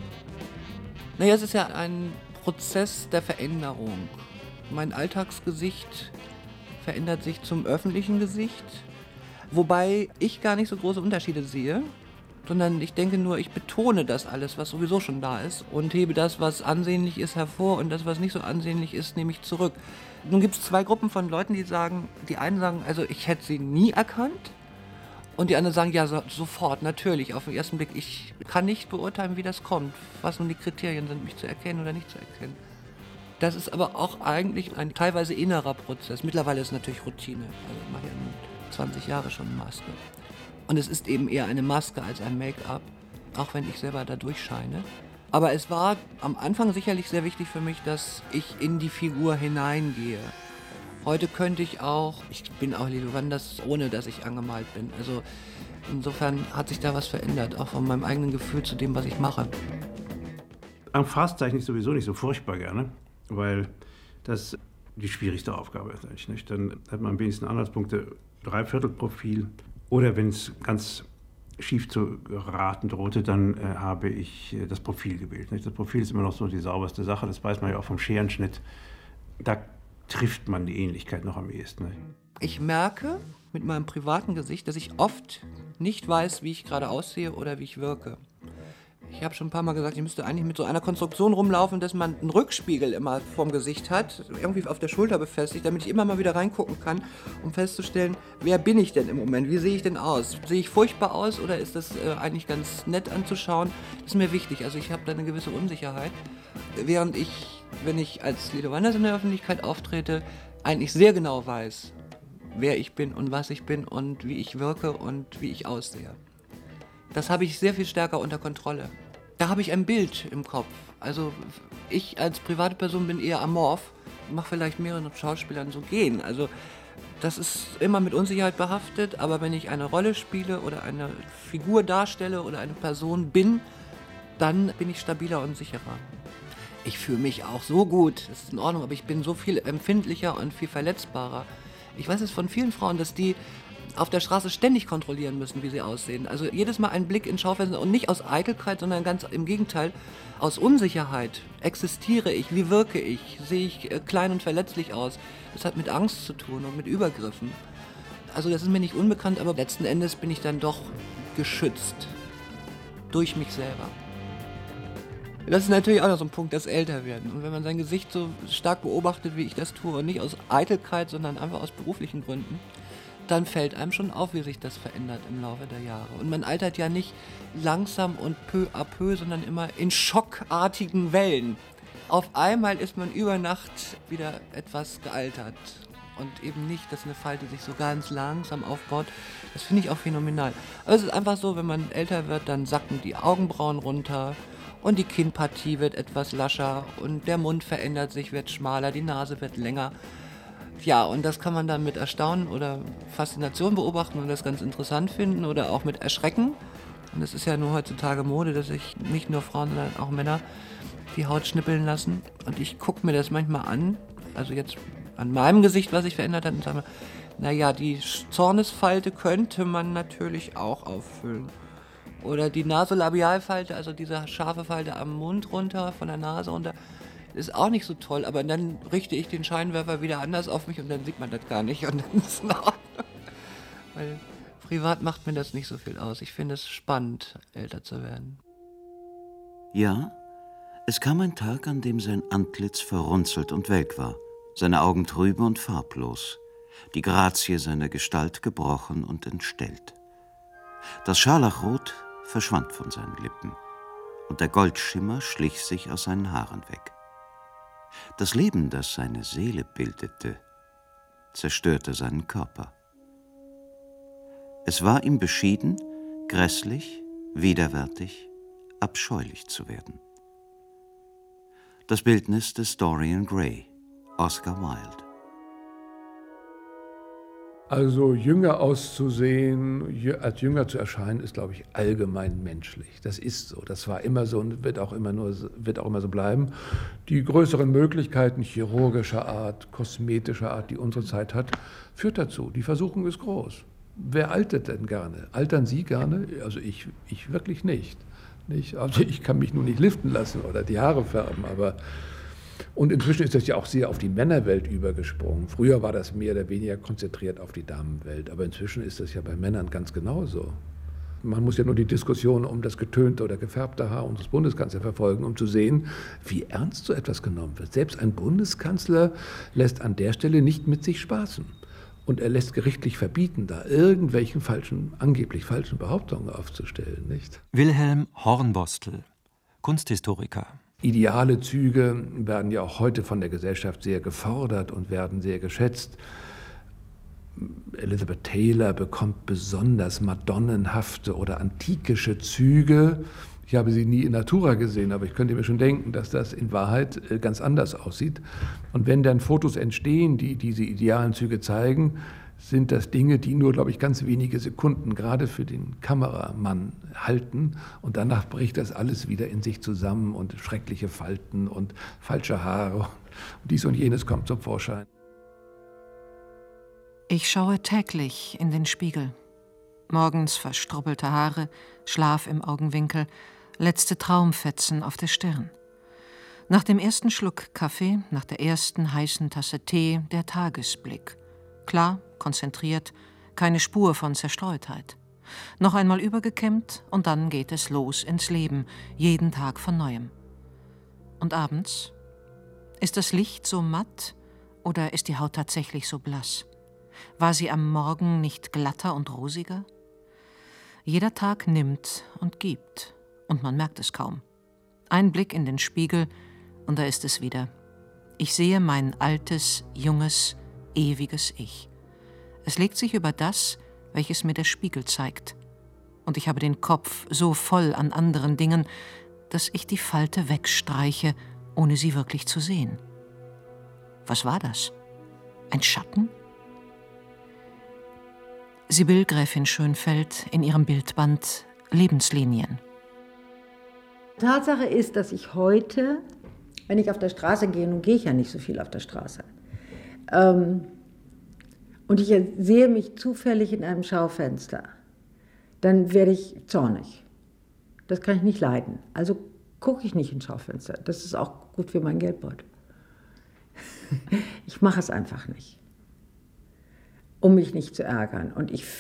Naja, es ist ja ein Prozess der Veränderung. Mein Alltagsgesicht verändert sich zum öffentlichen Gesicht, wobei ich gar nicht so große Unterschiede sehe, sondern ich denke nur, ich betone das alles, was sowieso schon da ist und hebe das, was ansehnlich ist, hervor und das, was nicht so ansehnlich ist, nehme ich zurück. Nun gibt es zwei Gruppen von Leuten, die sagen, die einen sagen, also ich hätte sie nie erkannt und die anderen sagen, ja, so, sofort, natürlich, auf den ersten Blick. Ich kann nicht beurteilen, wie das kommt, was nun die Kriterien sind, mich zu erkennen oder nicht zu erkennen. Das ist aber auch eigentlich ein teilweise innerer Prozess. Mittlerweile ist es natürlich Routine. Also ich mache ja nun zwanzig Jahre schon Maske. Und es ist eben eher eine Maske als ein Make-up, auch wenn ich selber da durchscheine. Aber es war am Anfang sicherlich sehr wichtig für mich, dass ich in die Figur hineingehe. Heute könnte ich auch, ich bin auch Lilo Wanders, ohne dass ich angemalt bin. Also insofern hat sich da was verändert, auch von meinem eigenen Gefühl zu dem, was ich mache. Am Fast zeichne ich sowieso nicht so furchtbar gerne, weil das die schwierigste Aufgabe ist eigentlich, nicht? Dann hat man am wenigsten Anhaltspunkte, Dreiviertelprofil. Oder wenn es ganz schief zu geraten drohte, dann äh, habe ich äh, das Profil gewählt. Nicht? Das Profil ist immer noch so die sauberste Sache, das weiß man ja auch vom Scherenschnitt. Da trifft man die Ähnlichkeit noch am ehesten. Ne? Ich merke mit meinem privaten Gesicht, dass ich oft nicht weiß, wie ich gerade aussehe oder wie ich wirke. Ich habe schon ein paar Mal gesagt, ich müsste eigentlich mit so einer Konstruktion rumlaufen, dass man einen Rückspiegel immer vorm Gesicht hat, irgendwie auf der Schulter befestigt, damit ich immer mal wieder reingucken kann, um festzustellen, wer bin ich denn im Moment, wie sehe ich denn aus? Sehe ich furchtbar aus oder ist das äh, eigentlich ganz nett anzuschauen? Das ist mir wichtig, also ich habe da eine gewisse Unsicherheit, während ich, wenn ich als Lido Wanders in der Öffentlichkeit auftrete, eigentlich sehr genau weiß, wer ich bin und was ich bin und wie ich wirke und wie ich aussehe. Das habe ich sehr viel stärker unter Kontrolle. Da habe ich ein Bild im Kopf. Also ich als private Person bin eher amorph, mache vielleicht mehreren Schauspielern so gehen. Also das ist immer mit Unsicherheit behaftet, aber wenn ich eine Rolle spiele oder eine Figur darstelle oder eine Person bin, dann bin ich stabiler und sicherer. Ich fühle mich auch so gut, das ist in Ordnung, aber ich bin so viel empfindlicher und viel verletzbarer. Ich weiß es von vielen Frauen, dass die auf der Straße ständig kontrollieren müssen, wie sie aussehen. Also jedes Mal ein Blick ins Schaufenster und nicht aus Eitelkeit, sondern ganz im Gegenteil, aus Unsicherheit. Existiere ich? Wie wirke ich? Sehe ich äh, klein und verletzlich aus? Das hat mit Angst zu tun und mit Übergriffen. Also das ist mir nicht unbekannt, aber letzten Endes bin ich dann doch geschützt durch mich selber. Das ist natürlich auch noch so ein Punkt, das Älterwerden. Und wenn man sein Gesicht so stark beobachtet, wie ich das tue, und nicht aus Eitelkeit, sondern einfach aus beruflichen Gründen, dann fällt einem schon auf, wie sich das verändert im Laufe der Jahre. Und man altert ja nicht langsam und peu à peu, sondern immer in schockartigen Wellen. Auf einmal ist man über Nacht wieder etwas gealtert. Und eben nicht, dass eine Falte sich so ganz langsam aufbaut. Das finde ich auch phänomenal. Aber es ist einfach so, wenn man älter wird, dann sacken die Augenbrauen runter und die Kinnpartie wird etwas lascher und der Mund verändert sich, wird schmaler, die Nase wird länger. Ja, und das kann man dann mit Erstaunen oder Faszination beobachten und das ganz interessant finden oder auch mit Erschrecken. Und es ist ja nur heutzutage Mode, dass sich nicht nur Frauen, sondern auch Männer die Haut schnippeln lassen. Und ich gucke mir das manchmal an, also jetzt an meinem Gesicht, was sich verändert hat, und sage mir, naja, die Zornesfalte könnte man natürlich auch auffüllen. Oder die Nasolabialfalte, also diese scharfe Falte am Mund runter, von der Nase runter, ist auch nicht so toll, aber dann richte ich den Scheinwerfer wieder anders auf mich und dann sieht man das gar nicht und dann ist es in Ordnung. Weil privat macht mir das nicht so viel aus. Ich finde es spannend, älter zu werden. Ja, es kam ein Tag, an dem sein Antlitz verrunzelt und welk war, seine Augen trübe und farblos, die Grazie seiner Gestalt gebrochen und entstellt. Das Scharlachrot verschwand von seinen Lippen und der Goldschimmer schlich sich aus seinen Haaren weg. Das Leben, das seine Seele bildete, zerstörte seinen Körper. Es war ihm beschieden, grässlich, widerwärtig, abscheulich zu werden. Das Bildnis des Dorian Gray, Oscar Wilde. Also jünger auszusehen, als jünger zu erscheinen, ist, glaube ich, allgemein menschlich. Das ist so. Das war immer so und wird auch immer, nur, wird auch immer so bleiben. Die größeren Möglichkeiten chirurgischer Art, kosmetischer Art, die unsere Zeit hat, führt dazu. Die Versuchung ist groß. Wer altert denn gerne? Altern Sie gerne? Also ich, ich wirklich nicht. nicht. Also ich kann mich nur nicht liften lassen oder die Haare färben, aber... Und inzwischen ist das ja auch sehr auf die Männerwelt übergesprungen. Früher war das mehr oder weniger konzentriert auf die Damenwelt, aber inzwischen ist das ja bei Männern ganz genauso. Man muss ja nur die Diskussion um das getönte oder gefärbte Haar unseres Bundeskanzlers verfolgen, um zu sehen, wie ernst so etwas genommen wird. Selbst ein Bundeskanzler lässt an der Stelle nicht mit sich spaßen. Und er lässt gerichtlich verbieten, da irgendwelchen falschen, angeblich falschen Behauptungen aufzustellen, nicht? Wilhelm Hornbostel, Kunsthistoriker. Ideale Züge werden ja auch heute von der Gesellschaft sehr gefordert und werden sehr geschätzt. Elizabeth Taylor bekommt besonders madonnenhafte oder antikische Züge. Ich habe sie nie in Natura gesehen, aber ich könnte mir schon denken, dass das in Wahrheit ganz anders aussieht. Und wenn dann Fotos entstehen, die diese idealen Züge zeigen, sind das Dinge, die nur, glaube ich, ganz wenige Sekunden gerade für den Kameramann halten. Und danach bricht das alles wieder in sich zusammen und schreckliche Falten und falsche Haare. Und dies und jenes kommt zum Vorschein. Ich schaue täglich in den Spiegel. Morgens verstrubbelte Haare, Schlaf im Augenwinkel, letzte Traumfetzen auf der Stirn. Nach dem ersten Schluck Kaffee, nach der ersten heißen Tasse Tee, der Tagesblick. Klar, konzentriert, keine Spur von Zerstreutheit. Noch einmal übergekämmt und dann geht es los ins Leben, jeden Tag von Neuem. Und abends? Ist das Licht so matt oder ist die Haut tatsächlich so blass? War sie am Morgen nicht glatter und rosiger? Jeder Tag nimmt und gibt und man merkt es kaum. Ein Blick in den Spiegel und da ist es wieder. Ich sehe mein altes, junges, ewiges Ich. Es legt sich über das, welches mir der Spiegel zeigt. Und ich habe den Kopf so voll an anderen Dingen, dass ich die Falte wegstreiche, ohne sie wirklich zu sehen. Was war das? Ein Schatten? Sibylle Gräfin Schönfeld in ihrem Bildband Lebenslinien. Tatsache ist, dass ich heute, wenn ich auf der Straße gehe, nun gehe ich ja nicht so viel auf der Straße, ähm, und ich sehe mich zufällig in einem Schaufenster, dann werde ich zornig. Das kann ich nicht leiden. Also gucke ich nicht ins Schaufenster. Das ist auch gut für meinen Geldbeutel. Ich mache es einfach nicht, um mich nicht zu ärgern. Und ich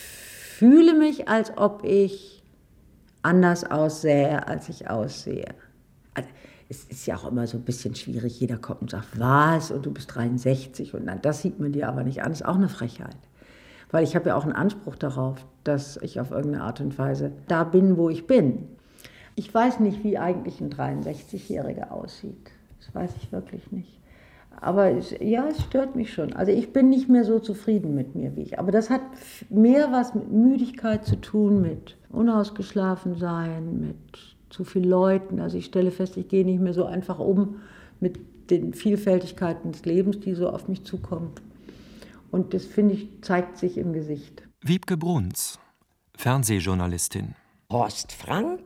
fühle mich, als ob ich anders aussähe, als ich aussehe. Also, es ist ja auch immer so ein bisschen schwierig. Jeder kommt und sagt, was? Und du bist dreiundsechzig. Und dann, das sieht man dir aber nicht an. Das ist auch eine Frechheit. Weil ich habe ja auch einen Anspruch darauf, dass ich auf irgendeine Art und Weise da bin, wo ich bin. Ich weiß nicht, wie eigentlich ein dreiundsechzigjähriger aussieht. Das weiß ich wirklich nicht. Aber es, ja, es stört mich schon. Also ich bin nicht mehr so zufrieden mit mir, wie ich. Aber das hat mehr was mit Müdigkeit zu tun, mit unausgeschlafen sein, mit zu vielen Leuten. Also ich stelle fest, ich gehe nicht mehr so einfach um mit den Vielfältigkeiten des Lebens, die so auf mich zukommen. Und das, finde ich, zeigt sich im Gesicht. Wiebke Bruns, Fernsehjournalistin. Horst Frank,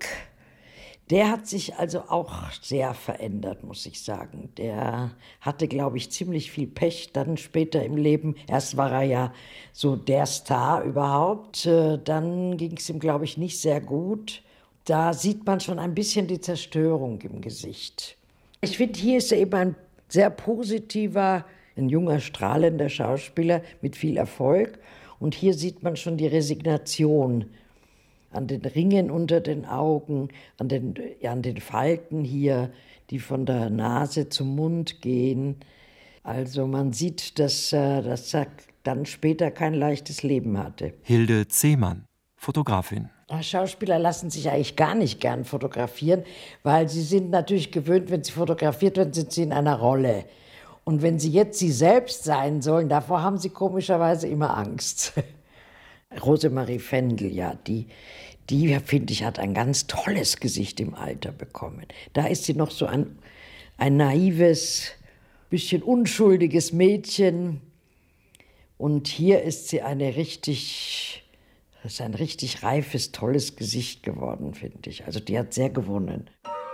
der hat sich also auch sehr verändert, muss ich sagen. Der hatte, glaube ich, ziemlich viel Pech dann später im Leben. Erst war er ja so der Star überhaupt. Dann ging es ihm, glaube ich, nicht sehr gut. Da sieht man schon ein bisschen die Zerstörung im Gesicht. Ich finde, hier ist er eben ein sehr positiver, ein junger, strahlender Schauspieler mit viel Erfolg. Und hier sieht man schon die Resignation an den Ringen unter den Augen, an den, ja, an den Falten hier, die von der Nase zum Mund gehen. Also man sieht, dass, dass er dann später kein leichtes Leben hatte. Hilde Zehmann, Fotografin. Schauspieler lassen sich eigentlich gar nicht gern fotografieren, weil sie sind natürlich gewöhnt, wenn sie fotografiert werden, sind sie in einer Rolle. Und wenn sie jetzt sie selbst sein sollen, davor haben sie komischerweise immer Angst. Rosemarie Fendel, ja, die, die finde ich, hat ein ganz tolles Gesicht im Alter bekommen. Da ist sie noch so ein, ein naives, bisschen unschuldiges Mädchen. Und hier ist sie eine richtig, das ist ein richtig reifes, tolles Gesicht geworden, finde ich. Also die hat sehr gewonnen.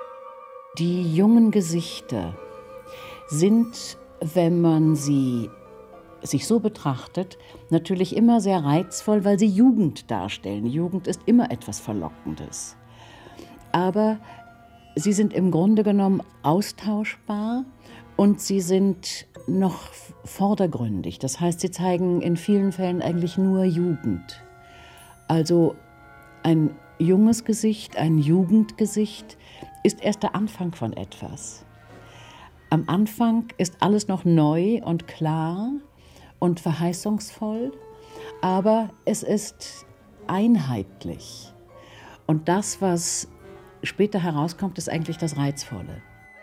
Die jungen Gesichter sind, wenn man sie sich so betrachtet, natürlich immer sehr reizvoll, weil sie Jugend darstellen. Jugend ist immer etwas Verlockendes. Aber sie sind im Grunde genommen austauschbar und sie sind noch vordergründig. Das heißt, sie zeigen in vielen Fällen eigentlich nur Jugend. Also ein junges Gesicht, ein Jugendgesicht ist erst der Anfang von etwas. Am Anfang ist alles noch neu und klar und verheißungsvoll, aber es ist einheitlich. Und das, was später herauskommt, ist eigentlich das Reizvolle.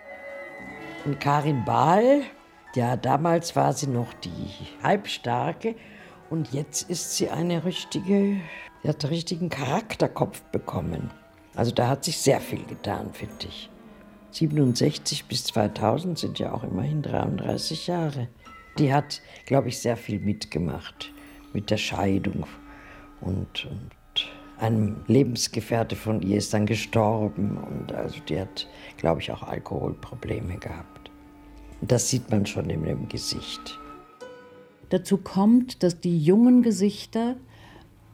Und Karin Bahl, ja, damals war sie noch die Halbstarke und jetzt ist sie eine richtige, sie hat einen richtigen Charakterkopf bekommen. Also da hat sich sehr viel getan, finde ich. siebenundsechzig bis zweitausend sind ja auch immerhin dreiunddreißig Jahre. Die hat, glaube ich, sehr viel mitgemacht mit der Scheidung. Und, und ein Lebensgefährte von ihr ist dann gestorben. Und also die hat, glaube ich, auch Alkoholprobleme gehabt. Und das sieht man schon in dem Gesicht. Dazu kommt, dass die jungen Gesichter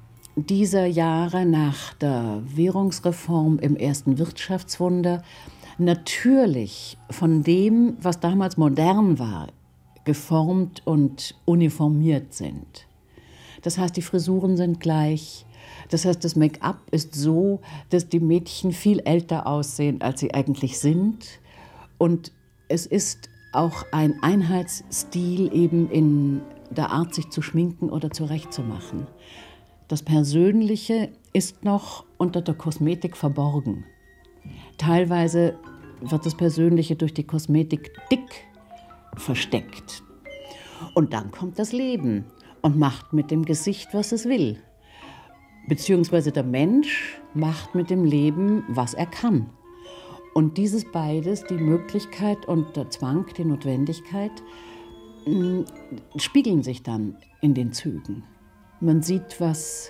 dieser Jahre nach der Währungsreform im ersten Wirtschaftswunder natürlich von dem, was damals modern war, geformt und uniformiert sind. Das heißt, die Frisuren sind gleich. Das heißt, das Make-up ist so, dass die Mädchen viel älter aussehen, als sie eigentlich sind. Und es ist auch ein Einheitsstil eben in der Art, sich zu schminken oder zurechtzumachen. Das Persönliche ist noch unter der Kosmetik verborgen. Teilweise wird das Persönliche durch die Kosmetik dick versteckt. Und dann kommt das Leben und macht mit dem Gesicht, was es will. Beziehungsweise der Mensch macht mit dem Leben, was er kann. Und dieses beides, die Möglichkeit und der Zwang, die Notwendigkeit, mh, spiegeln sich dann in den Zügen. Man sieht, was,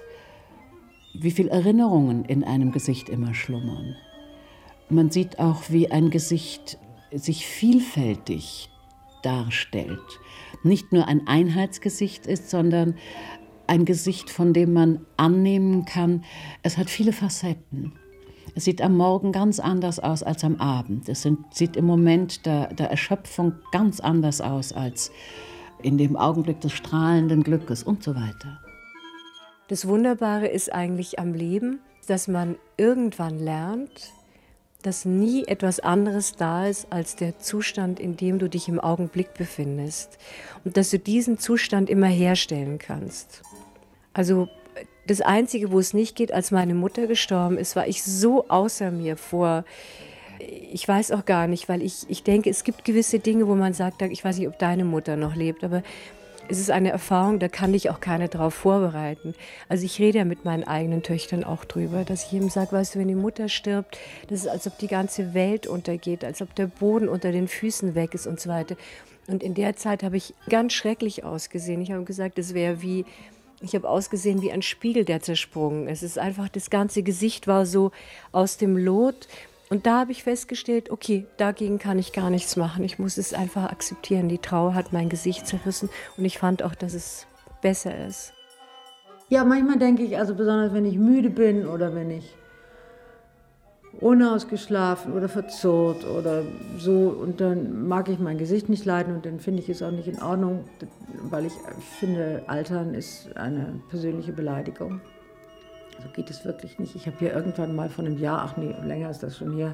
wie viele Erinnerungen in einem Gesicht immer schlummern. Man sieht auch, wie ein Gesicht sich vielfältig darstellt. Nicht nur ein Einheitsgesicht ist, sondern ein Gesicht, von dem man annehmen kann, es hat viele Facetten. Es sieht am Morgen ganz anders aus als am Abend. Es sind, sieht im Moment der, der Erschöpfung ganz anders aus als in dem Augenblick des strahlenden Glückes und so weiter. Das Wunderbare ist eigentlich am Leben, dass man irgendwann lernt, dass nie etwas anderes da ist als der Zustand, in dem du dich im Augenblick befindest. Und dass du diesen Zustand immer herstellen kannst. Also das Einzige, wo es nicht geht, als meine Mutter gestorben ist, war ich so außer mir vor, ich weiß auch gar nicht, weil ich, ich denke, es gibt gewisse Dinge, wo man sagt, ich weiß nicht, ob deine Mutter noch lebt, aber es ist eine Erfahrung, da kann dich auch keiner drauf vorbereiten. Also ich rede ja mit meinen eigenen Töchtern auch drüber, dass ich eben sage, weißt du, wenn die Mutter stirbt, das ist, als ob die ganze Welt untergeht, als ob der Boden unter den Füßen weg ist und so weiter. Und in der Zeit habe ich ganz schrecklich ausgesehen. Ich habe gesagt, es wäre wie, ich habe ausgesehen wie ein Spiegel, der zersprungen ist. Es ist einfach, das ganze Gesicht war so aus dem Lot. Und da habe ich festgestellt, okay, dagegen kann ich gar nichts machen. Ich muss es einfach akzeptieren. Die Trauer hat mein Gesicht zerrissen und ich fand auch, dass es besser ist. Ja, manchmal denke ich, also besonders wenn ich müde bin oder wenn ich unausgeschlafen oder verzurrt oder so, und dann mag ich mein Gesicht nicht leiden und dann finde ich es auch nicht in Ordnung, weil ich finde, Altern ist eine persönliche Beleidigung. So geht es wirklich nicht. Ich habe hier irgendwann mal vor einem Jahr, ach nee, länger ist das schon hier,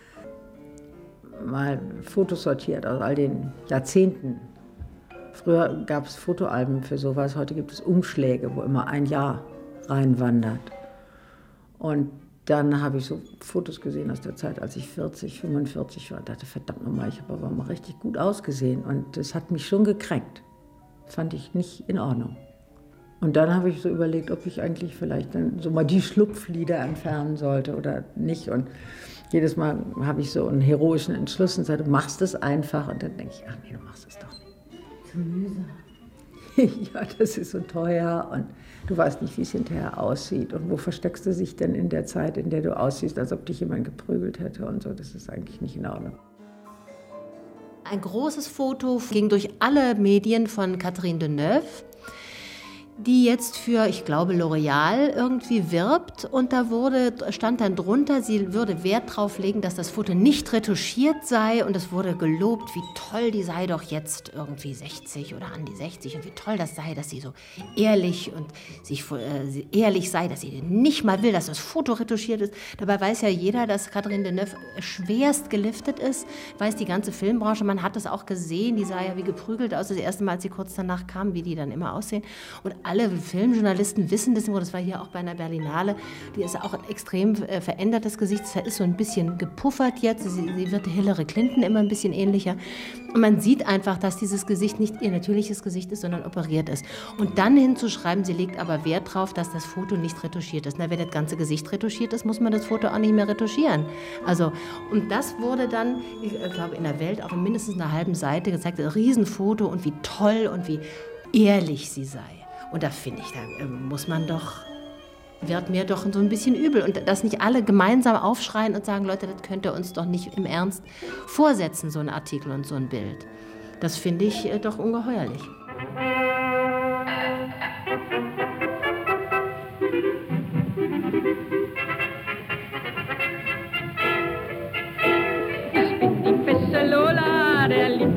mal Fotos sortiert aus all den Jahrzehnten. Früher gab es Fotoalben für sowas, heute gibt es Umschläge, wo immer ein Jahr reinwandert. Und dann habe ich so Fotos gesehen aus der Zeit, als ich vierzig, fünfundvierzig war. Ich dachte, verdammt nochmal, ich habe aber mal richtig gut ausgesehen. Und das hat mich schon gekränkt. Fand ich nicht in Ordnung. Und dann habe ich so überlegt, ob ich eigentlich vielleicht dann so mal die Schlupflider entfernen sollte oder nicht. Und jedes Mal habe ich so einen heroischen Entschluss und sage, du machst es einfach. Und dann denke ich, ach nee, du machst es doch nicht. Zu mühsam. Ja, das ist so teuer und du weißt nicht, wie es hinterher aussieht. Und wo versteckst du dich denn in der Zeit, in der du aussiehst, als ob dich jemand geprügelt hätte und so. Das ist eigentlich nicht in Ordnung. Ein großes Foto ging durch alle Medien von Catherine Deneuve, die jetzt für, ich glaube, L'Oreal irgendwie wirbt. Und da wurde, stand dann drunter, sie würde Wert drauf legen, dass das Foto nicht retuschiert sei. Und es wurde gelobt, wie toll die sei doch jetzt irgendwie sechzig oder an die sechzig. Und wie toll das sei, dass sie so ehrlich und sich äh, ehrlich sei, dass sie nicht mal will, dass das Foto retuschiert ist. Dabei weiß ja jeder, dass Catherine Deneuve schwerst geliftet ist. Weiß die ganze Filmbranche, man hat das auch gesehen. Die sah ja wie geprügelt aus, das erste Mal, als sie kurz danach kam, wie die dann immer aussehen. Und alle Filmjournalisten wissen das, das war hier auch bei einer Berlinale, die ist auch ein extrem äh, verändertes Gesicht, das ist so ein bisschen gepuffert jetzt, sie, sie wird Hillary Clinton immer ein bisschen ähnlicher. Und man sieht einfach, dass dieses Gesicht nicht ihr natürliches Gesicht ist, sondern operiert ist. Und dann hinzuschreiben, sie legt aber Wert darauf, dass das Foto nicht retuschiert ist. Na, wenn das ganze Gesicht retuschiert ist, muss man das Foto auch nicht mehr retuschieren. Also, und das wurde dann, ich glaube, in der Welt auf mindestens einer halben Seite gezeigt, ein Riesenfoto und wie toll und wie ehrlich sie sei. Und da finde ich, da muss man doch, wird mir doch so ein bisschen übel. Und dass nicht alle gemeinsam aufschreien und sagen, Leute, das könnt ihr uns doch nicht im Ernst vorsetzen, so ein Artikel und so ein Bild. Das finde ich äh, doch ungeheuerlich.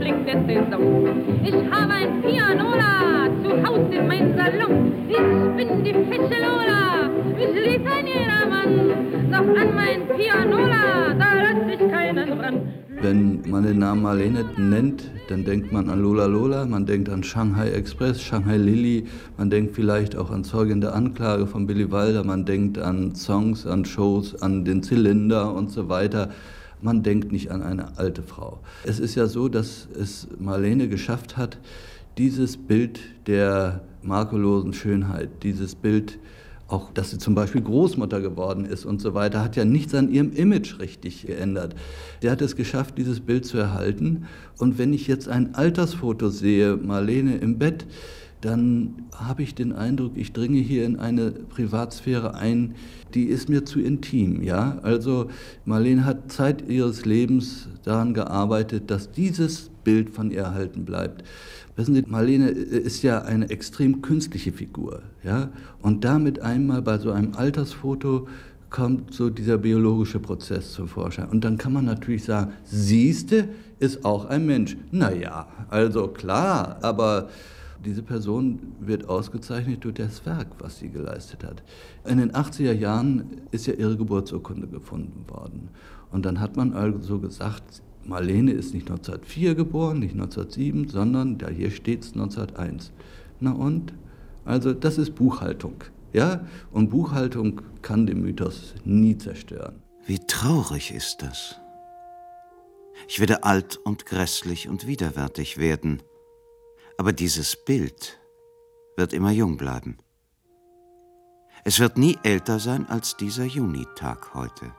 Liebling der Saison. Ich habe ein Pianola zu Haus in meinem Salon. Ich bin die fesche Lola, mich liebt ein jedermann. Doch an mein Pianola, da lass ich keinen ran. Wenn man den Namen Marlene nennt, dann denkt man an Lola Lola, man denkt an Shanghai Express, Shanghai Lily, man denkt vielleicht auch an Zeugin der Anklage von Billy Wilder, man denkt an Songs, an Shows, an den Zylinder und so weiter. Man denkt nicht an eine alte Frau. Es ist ja so, dass es Marlene geschafft hat, dieses Bild der makellosen Schönheit, dieses Bild, auch dass sie zum Beispiel Großmutter geworden ist und so weiter, hat ja nichts an ihrem Image richtig geändert. Sie hat es geschafft, dieses Bild zu erhalten. Und wenn ich jetzt ein Altersfoto sehe, Marlene im Bett, dann habe ich den Eindruck, ich dringe hier in eine Privatsphäre ein, die ist mir zu intim. Ja? Also Marlene hat Zeit ihres Lebens daran gearbeitet, dass dieses Bild von ihr erhalten bleibt. Wissen Sie, Marlene ist ja eine extrem künstliche Figur. Ja? Und damit einmal bei so einem Altersfoto kommt so dieser biologische Prozess zum Vorschein. Und dann kann man natürlich sagen, siehste, ist auch ein Mensch. Naja, also klar, aber diese Person wird ausgezeichnet durch das Werk, was sie geleistet hat. In den achtziger Jahren ist ja ihre Geburtsurkunde gefunden worden. Und dann hat man also gesagt, Marlene ist nicht neunzehnhundertvier geboren, nicht neunzehnhundertsieben, sondern ja, hier steht es neunzehnhunderteins. Na und? Also das ist Buchhaltung. Ja? Und Buchhaltung kann den Mythos nie zerstören. Wie traurig ist das? Ich werde alt und grässlich und widerwärtig werden. Aber dieses Bild wird immer jung bleiben. Es wird nie älter sein als dieser Junitag heute.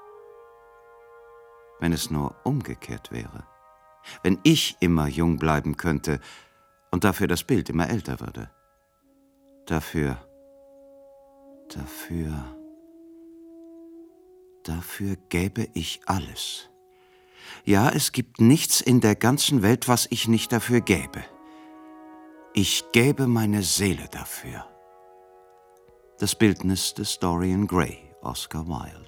Wenn es nur umgekehrt wäre. Wenn ich immer jung bleiben könnte und dafür das Bild immer älter würde. Dafür, dafür, dafür gäbe ich alles. Ja, es gibt nichts in der ganzen Welt, was ich nicht dafür gäbe. Ich gäbe meine Seele dafür. Das Bildnis des Dorian Gray, Oscar Wilde.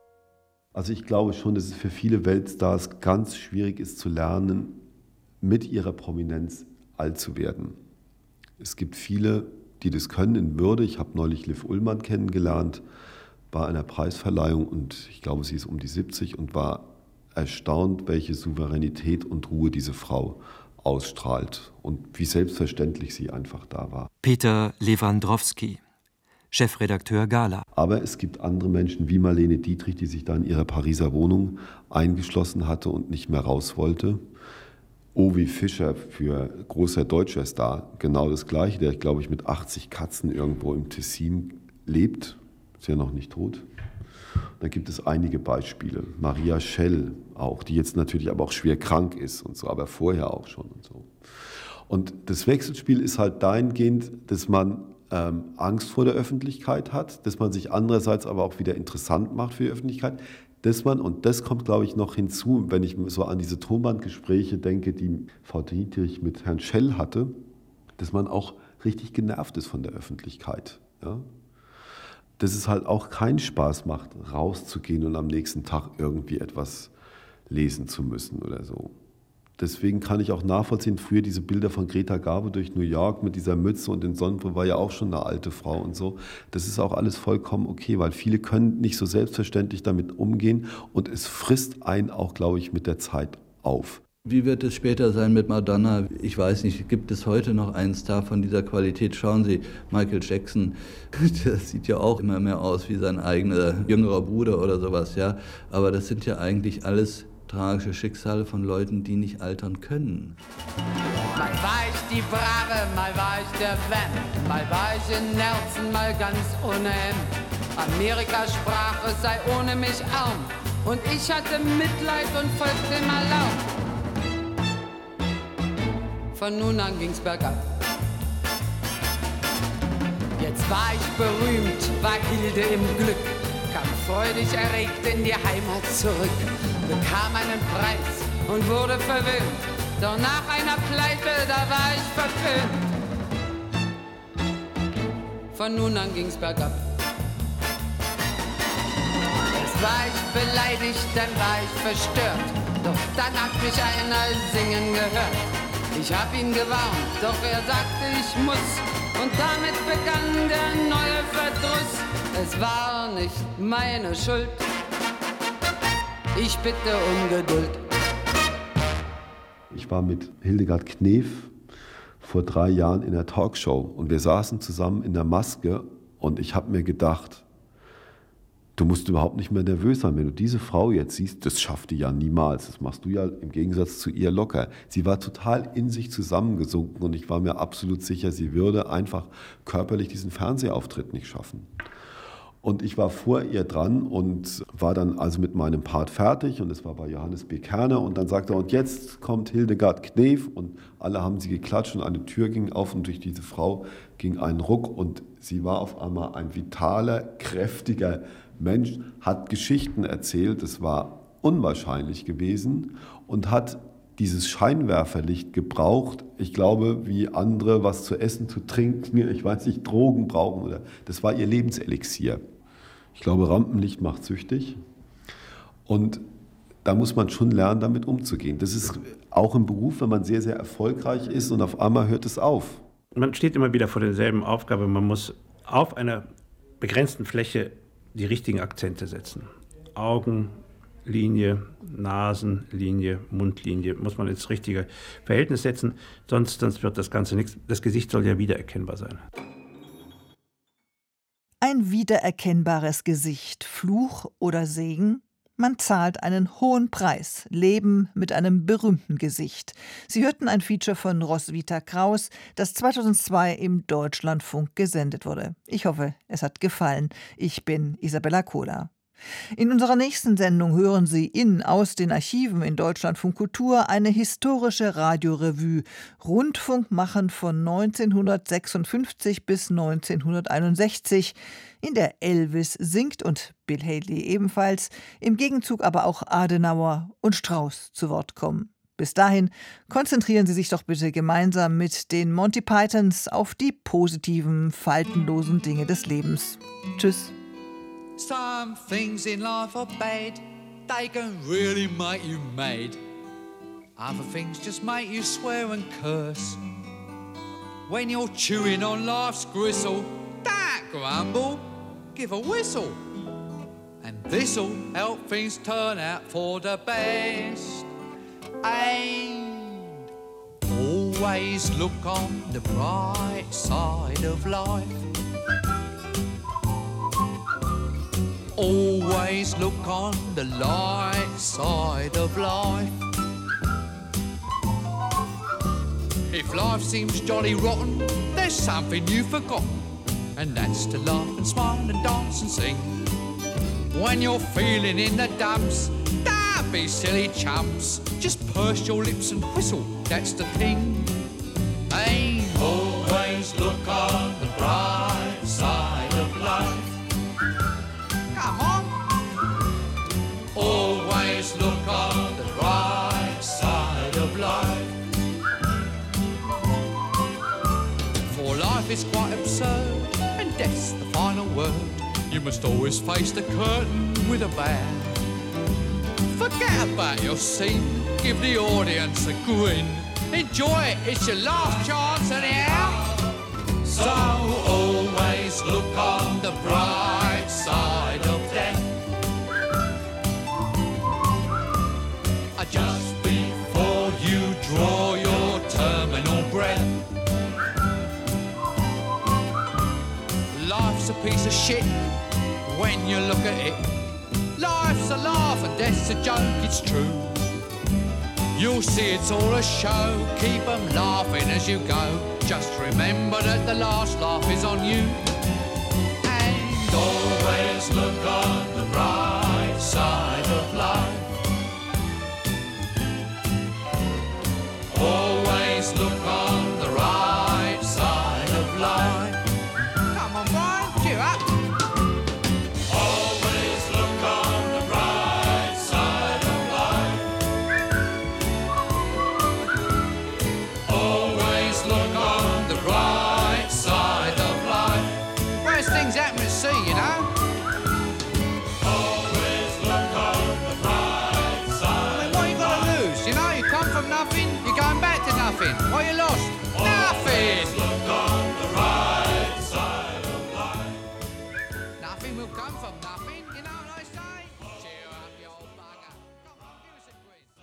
Also ich glaube schon, dass es für viele Weltstars ganz schwierig ist zu lernen, mit ihrer Prominenz alt zu werden. Es gibt viele, die das können in Würde. Ich habe neulich Liv Ullmann kennengelernt bei einer Preisverleihung und ich glaube, sie ist um die siebzig und war erstaunt, welche Souveränität und Ruhe diese Frau ausstrahlt und wie selbstverständlich sie einfach da war. Peter Lewandowski, Chefredakteur Gala. Aber es gibt andere Menschen wie Marlene Dietrich, die sich da in ihrer Pariser Wohnung eingeschlossen hatte und nicht mehr raus wollte. Ovi Fischer, für großer deutscher Star, genau das Gleiche, der, glaube ich, mit achtzig Katzen irgendwo im Tessin lebt, ist ja noch nicht tot. Da gibt es einige Beispiele. Maria Schell auch, die jetzt natürlich aber auch schwer krank ist und so, aber vorher auch schon und so. Und das Wechselspiel ist halt dahingehend, dass man ähm, Angst vor der Öffentlichkeit hat, dass man sich andererseits aber auch wieder interessant macht für die Öffentlichkeit, dass man, und das kommt, glaube ich, noch hinzu, wenn ich so an diese Tonbandgespräche denke, die Frau Dietrich mit Herrn Schell hatte, dass man auch richtig genervt ist von der Öffentlichkeit. Ja? Dass es halt auch keinen Spaß macht, rauszugehen und am nächsten Tag irgendwie etwas lesen zu müssen oder so. Deswegen kann ich auch nachvollziehen, früher diese Bilder von Greta Garbo durch New York mit dieser Mütze und den Sonnenbrillen, war ja auch schon eine alte Frau und so. Das ist auch alles vollkommen okay, weil viele können nicht so selbstverständlich damit umgehen und es frisst einen auch, glaube ich, mit der Zeit auf. Wie wird es später sein mit Madonna? Ich weiß nicht, gibt es heute noch einen Star von dieser Qualität? Schauen Sie, Michael Jackson, der sieht ja auch immer mehr aus wie sein eigener jüngerer Bruder oder sowas, ja. Aber das sind ja eigentlich alles tragische Schicksale von Leuten, die nicht altern können. Mal war ich die Brave, mal war ich der Van, mal war ich in Nerzen, mal ganz ohne Hemd. Amerika sprach, es sei ohne mich arm, und ich hatte Mitleid und folgte mal laut. Von nun an ging's bergab. Jetzt war ich berühmt, war Hilde im Glück, kam freudig erregt in die Heimat zurück, bekam einen Preis und wurde verwöhnt, doch nach einer Pleite, da war ich verpönt. Von nun an ging's bergab. Erst war ich beleidigt, dann war ich verstört, Doch dann hat mich einer singen gehört. Ich hab ihn gewarnt, doch er sagte, ich muss. Und damit begann der neue Verdruss. Es war nicht meine Schuld. Ich bitte um Geduld. Ich war mit Hildegard Knef vor drei Jahren in der Talkshow und wir saßen zusammen in der Maske und ich habe mir gedacht, du musst überhaupt nicht mehr nervös sein, wenn du diese Frau jetzt siehst, das schafft die ja niemals, das machst du ja im Gegensatz zu ihr locker. Sie war total in sich zusammengesunken und ich war mir absolut sicher, sie würde einfach körperlich diesen Fernsehauftritt nicht schaffen. Und ich war vor ihr dran und war dann also mit meinem Part fertig und es war bei Johannes B. Kerner und dann sagte er, und jetzt kommt Hildegard Knef und alle haben sie geklatscht und eine Tür ging auf und durch diese Frau ging ein Ruck und sie war auf einmal ein vitaler, kräftiger Mensch, hat Geschichten erzählt, es war unwahrscheinlich gewesen und hat dieses Scheinwerferlicht gebraucht, ich glaube, wie andere was zu essen, zu trinken, ich weiß nicht, Drogen brauchen. Oder das war ihr Lebenselixier. Ich glaube, Rampenlicht macht süchtig. Und da muss man schon lernen, damit umzugehen. Das ist auch im Beruf, wenn man sehr, sehr erfolgreich ist und auf einmal hört es auf. Man steht immer wieder vor derselben Aufgabe. Man muss auf einer begrenzten Fläche die richtigen Akzente setzen. Augen, Linie, Nasenlinie, Mundlinie, muss man ins richtige Verhältnis setzen, sonst, sonst wird das Ganze nichts. Das Gesicht soll ja wiedererkennbar sein. Ein wiedererkennbares Gesicht, Fluch oder Segen? Man zahlt einen hohen Preis. Leben mit einem berühmten Gesicht. Sie hörten ein Feature von Roswitha Kraus, das zweitausendzwei im Deutschlandfunk gesendet wurde. Ich hoffe, es hat gefallen. Ich bin Isabella Kohler. In unserer nächsten Sendung hören Sie in aus den Archiven in Deutschlandfunk Kultur eine historische Radiorevue. Rundfunk machen von neunzehnhundertsechsundfünfzig bis neunzehnhunderteinundsechzig, in der Elvis singt und Bill Haley ebenfalls, im Gegenzug aber auch Adenauer und Strauss zu Wort kommen. Bis dahin konzentrieren Sie sich doch bitte gemeinsam mit den Monty Pythons auf die positiven, faltenlosen Dinge des Lebens. Tschüss. Some things in life are bad, they can really make you mad. Other things just make you swear and curse. When you're chewing on life's gristle, don't grumble, give a whistle. And this'll help things turn out for the best. And always look on the bright side of life. Always look on the light side of life. If life seems jolly rotten, there's something you've forgotten, and that's to laugh and smile and dance and sing. When you're feeling in the dumps, don't be silly chumps. Just purse your lips and whistle, that's the thing. Hey, always look on the bright side of life. Always look on the right side of life. For life is quite absurd, and death's the final word. You must always face the curtain with a bow. Forget about your scene, give the audience a grin. Enjoy it, it's your last chance anyhow. So always look on the bright side of death. Just before you draw your terminal breath. Life's a piece of shit when you look at it. Life's a laugh and death's a joke, it's true. You'll see it's all a show, keep them laughing as you go. Just remember that the last laugh is on you. And always look on the bright side of life. Always look on the right side of life. Come on, Brian, cheer up. Always look on the right side of life. Always look on the right side of life. Worst things happen at sea, you know. Always look on the bright side. I mean, what you gotta you lost.